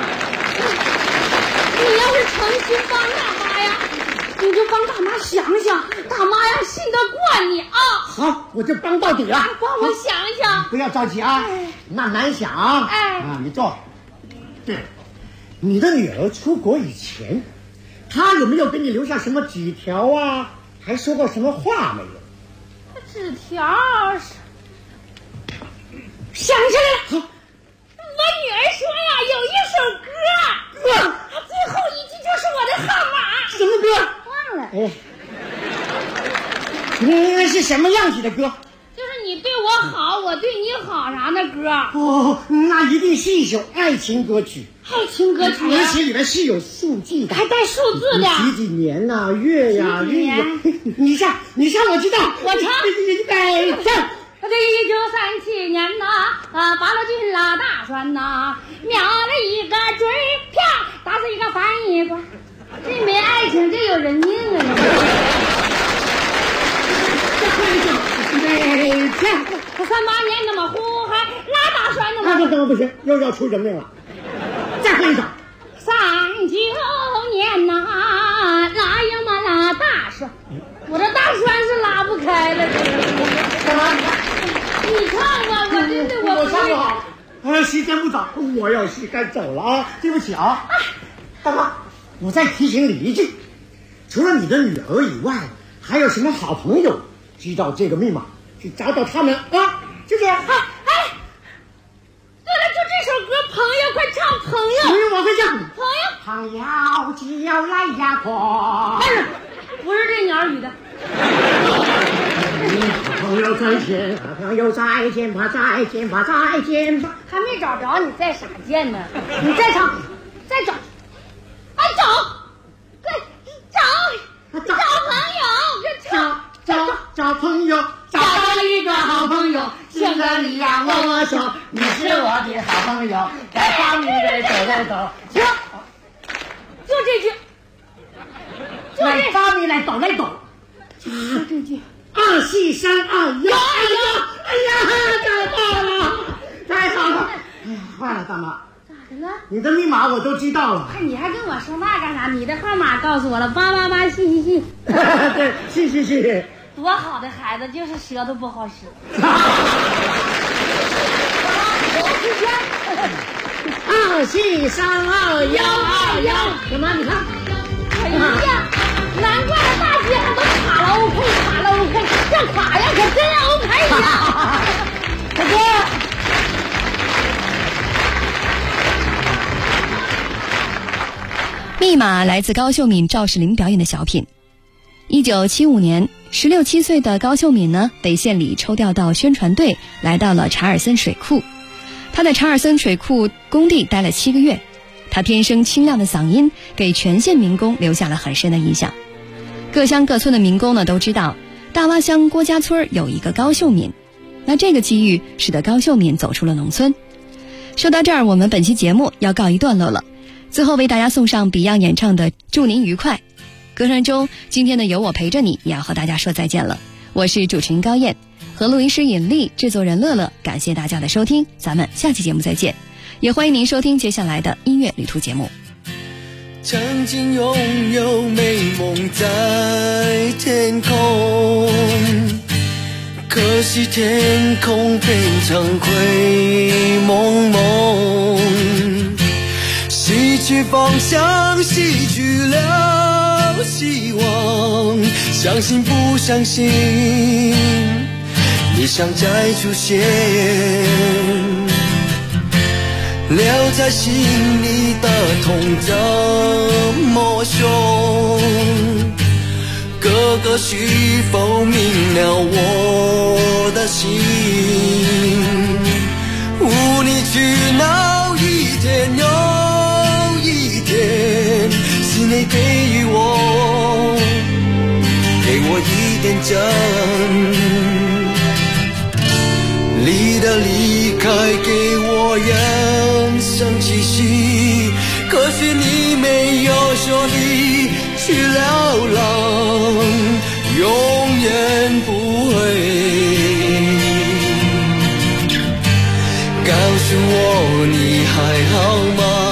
[SPEAKER 9] 要是诚心帮大妈呀，你就帮大妈想想，大妈呀信得过你啊。
[SPEAKER 1] 好，我就帮到底了。
[SPEAKER 9] 帮我想想。
[SPEAKER 1] 不要着急啊，慢慢想。你坐。对，你的女儿出国以前，她有没有给你留下什么纸条啊？还说过什么话没有？
[SPEAKER 9] 纸条想起来了，我女儿说呀，有一首歌，最后一句就是我的号码。
[SPEAKER 1] 什么歌？忘了。那是什么样子的歌？
[SPEAKER 9] 就是你对我好，我对你好啥的
[SPEAKER 1] 歌。那一定是一首爱情歌曲。
[SPEAKER 9] 爱情歌曲，
[SPEAKER 1] 而且里面是有数字的，
[SPEAKER 9] 还带数字的。
[SPEAKER 1] 几年呐，月呀，日呀。你唱，我知道。
[SPEAKER 9] 我唱。
[SPEAKER 1] 唱。
[SPEAKER 9] 1937年呐，八路军拉大栓呐，瞄了一个准票，打死一个翻译官。这没爱情，这有人命啊！38年那么呼还拉大栓的吗？
[SPEAKER 1] 那不行，又要出人命了。再换一首。
[SPEAKER 9] 39年呐，拉呀嘛拉大栓，我这大栓是拉不开了。你唱吧，我
[SPEAKER 1] 唱不好。时间不早，我要是该走了啊，对不起啊。大妈，我再提醒你一句，除了你的女儿以外，还有什么好朋友知道这个密码，去找找他们啊，就这样。
[SPEAKER 9] 对了，就这首歌，朋友，快唱朋友。
[SPEAKER 1] 我会唱。
[SPEAKER 9] 朋
[SPEAKER 1] 友就要来呀过。
[SPEAKER 9] 不是这鸟语的。
[SPEAKER 1] 朋友再见，朋友再见吧，再见吧，再见吧。
[SPEAKER 9] 还没找着，你再傻见呢？你再唱，再找，
[SPEAKER 1] 找朋友，找到一个好朋友，现在你让我说，你是我的好朋友，在房里走走。
[SPEAKER 9] 行，就这句，
[SPEAKER 1] 在房里来抖，
[SPEAKER 9] 就这句。
[SPEAKER 1] 2、4、3、2、1，哎呀，找到了，太好了！坏了，大妈， 你的密码我都知道了。
[SPEAKER 9] 哎，你还跟我说那干啥？你的号码告诉我了，888系。
[SPEAKER 1] 对，系。
[SPEAKER 9] 多好的孩子，就是舌头不好使。
[SPEAKER 1] 2系3211，干嘛？你看。
[SPEAKER 9] 哎呀，难怪大街上都卡了 OK，这卡呀可真 OK 呀！大哥。
[SPEAKER 13] 密码来自高秀敏、赵世林表演的小品。1975年，16、17岁的高秀敏呢，被县里抽调到宣传队，来到了查尔森水库。他在查尔森水库工地待了7个月，他天生清亮的嗓音给全县民工留下了很深的印象。各乡各村的民工呢都知道，大洼乡郭家村有一个高秀敏。那这个机遇使得高秀敏走出了农村。说到这儿，我们本期节目要告一段落了。最后为大家送上 Beyond 演唱的《祝您愉快》。歌声中，今天的有我陪着你也要和大家说再见了。我是主持人高燕，和录音师尹丽，制作人乐乐，感谢大家的收听，咱们下期节目再见。也欢迎您收听接下来的音乐旅途节目。
[SPEAKER 15] 曾经拥有美梦在天空，可惜天空变成灰蒙蒙，失去方向，失去了希望，相信不相信你想再出现，留在心里的痛这么凶，哥哥是否明了我的心？无理取闹一天又一天，是你给予我，给我一点真，离的离开给我人生气息，可惜你没有说你去流浪，永远不会告诉我你还好吗？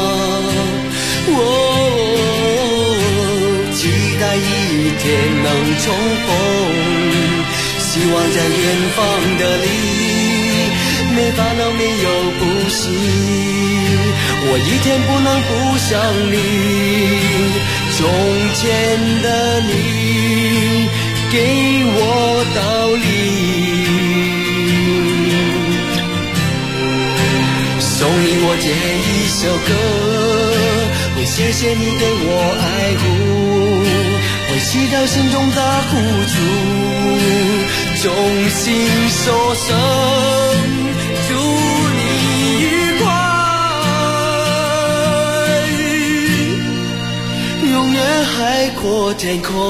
[SPEAKER 15] 期待一天能重逢，希望在远方的你没烦恼没有不幸，我一天不能不想你，从前的你给我道理，送你我这一首歌，会谢谢你对我爱护，会祈祷心中的付出，衷心说声祝你愉快，永远海阔天空。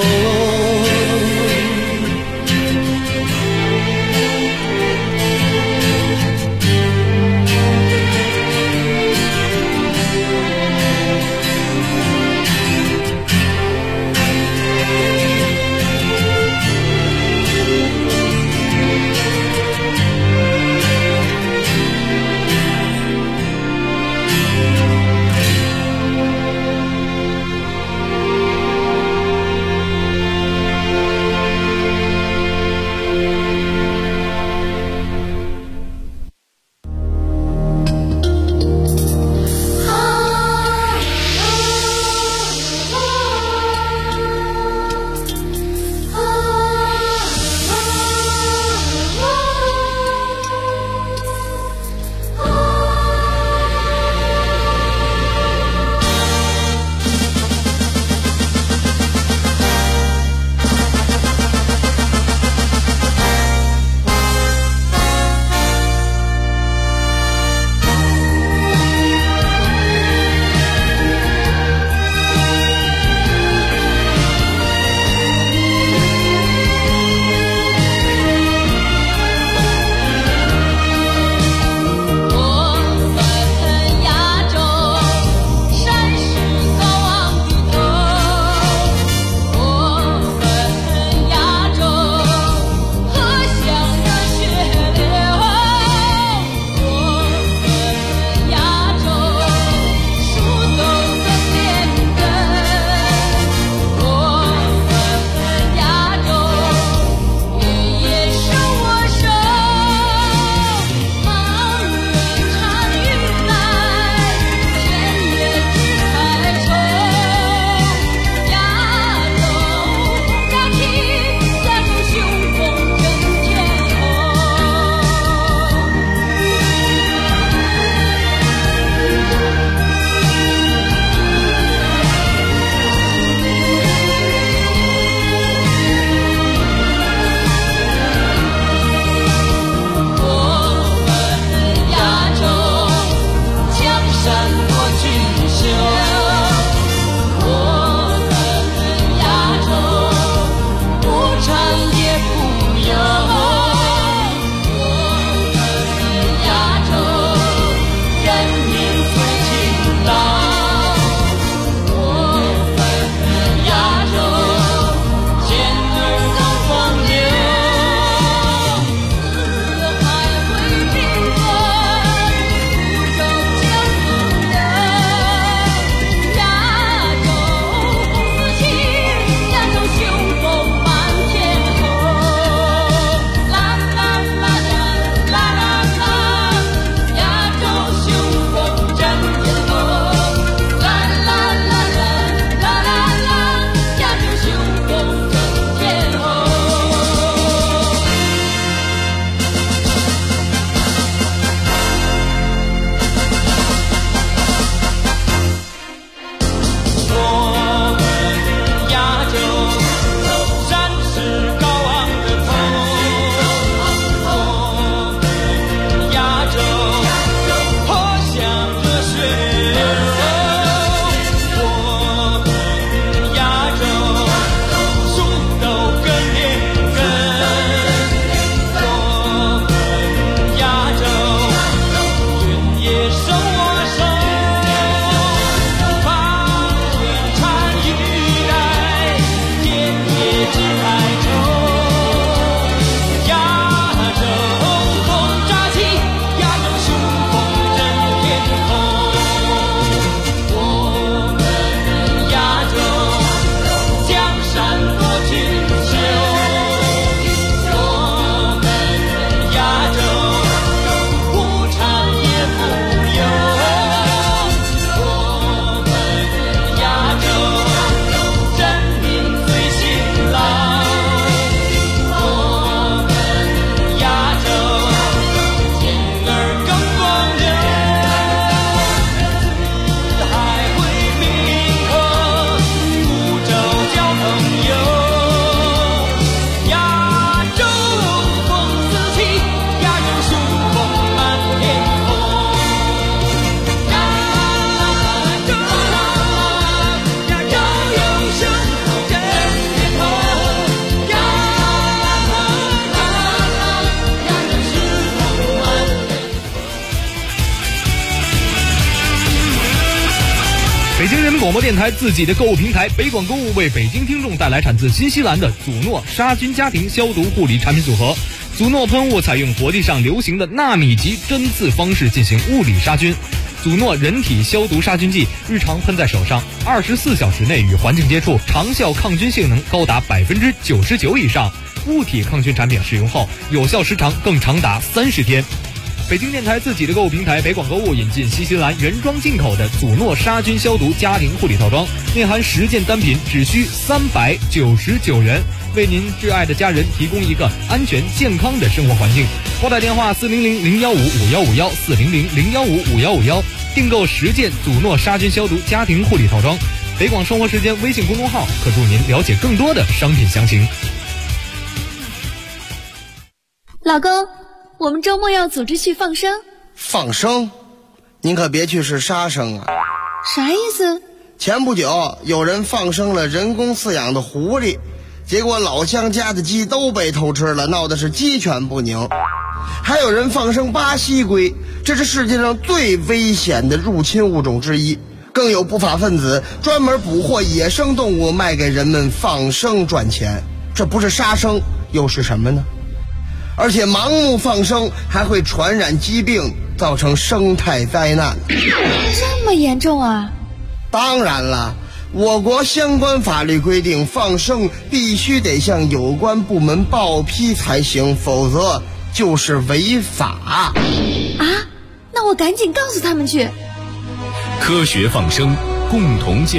[SPEAKER 24] 北京人民广播电台自己的购物平台北广购物为北京听众带来产自新西兰的祖诺杀菌家庭消毒护理产品组合。祖诺喷雾采用国际上流行的纳米级针刺方式进行物理杀菌。祖诺人体消毒杀菌剂日常喷在手上，24小时内与环境接触，长效抗菌性能高达99%以上。物体抗菌产品使用后，有效时长更长达30天。北京电台自己的购物平台北广购物引进新西兰原装进口的祖诺杀菌消毒家庭护理套装，内含10件单品，只需399元，为您挚爱的家人提供一个安全健康的生活环境。拨打电话400-015-5151，400-015-5151，订购10件祖诺杀菌消毒家庭护理套装。北广生活时间微信公众号可助您了解更多的商品详情。
[SPEAKER 25] 老公，我们周末要组织去放生。
[SPEAKER 7] 放生？您可别去是杀生啊！
[SPEAKER 25] 啥意思？
[SPEAKER 7] 前不久有人放生了人工饲养的狐狸，结果老乡家的鸡都被偷吃了，闹的是鸡犬不宁。还有人放生巴西龟，这是世界上最危险的入侵物种之一。更有不法分子专门捕获野生动物卖给人们放生赚钱，这不是杀生又是什么呢？而且盲目放生还会传染疾病，造成生态灾难。
[SPEAKER 25] 这么严重啊？
[SPEAKER 7] 当然了，我国相关法律规定，放生必须得向有关部门报批才行，否则就是违法。
[SPEAKER 25] 啊？那我赶紧告诉他们去。
[SPEAKER 16] 科学放生，共同建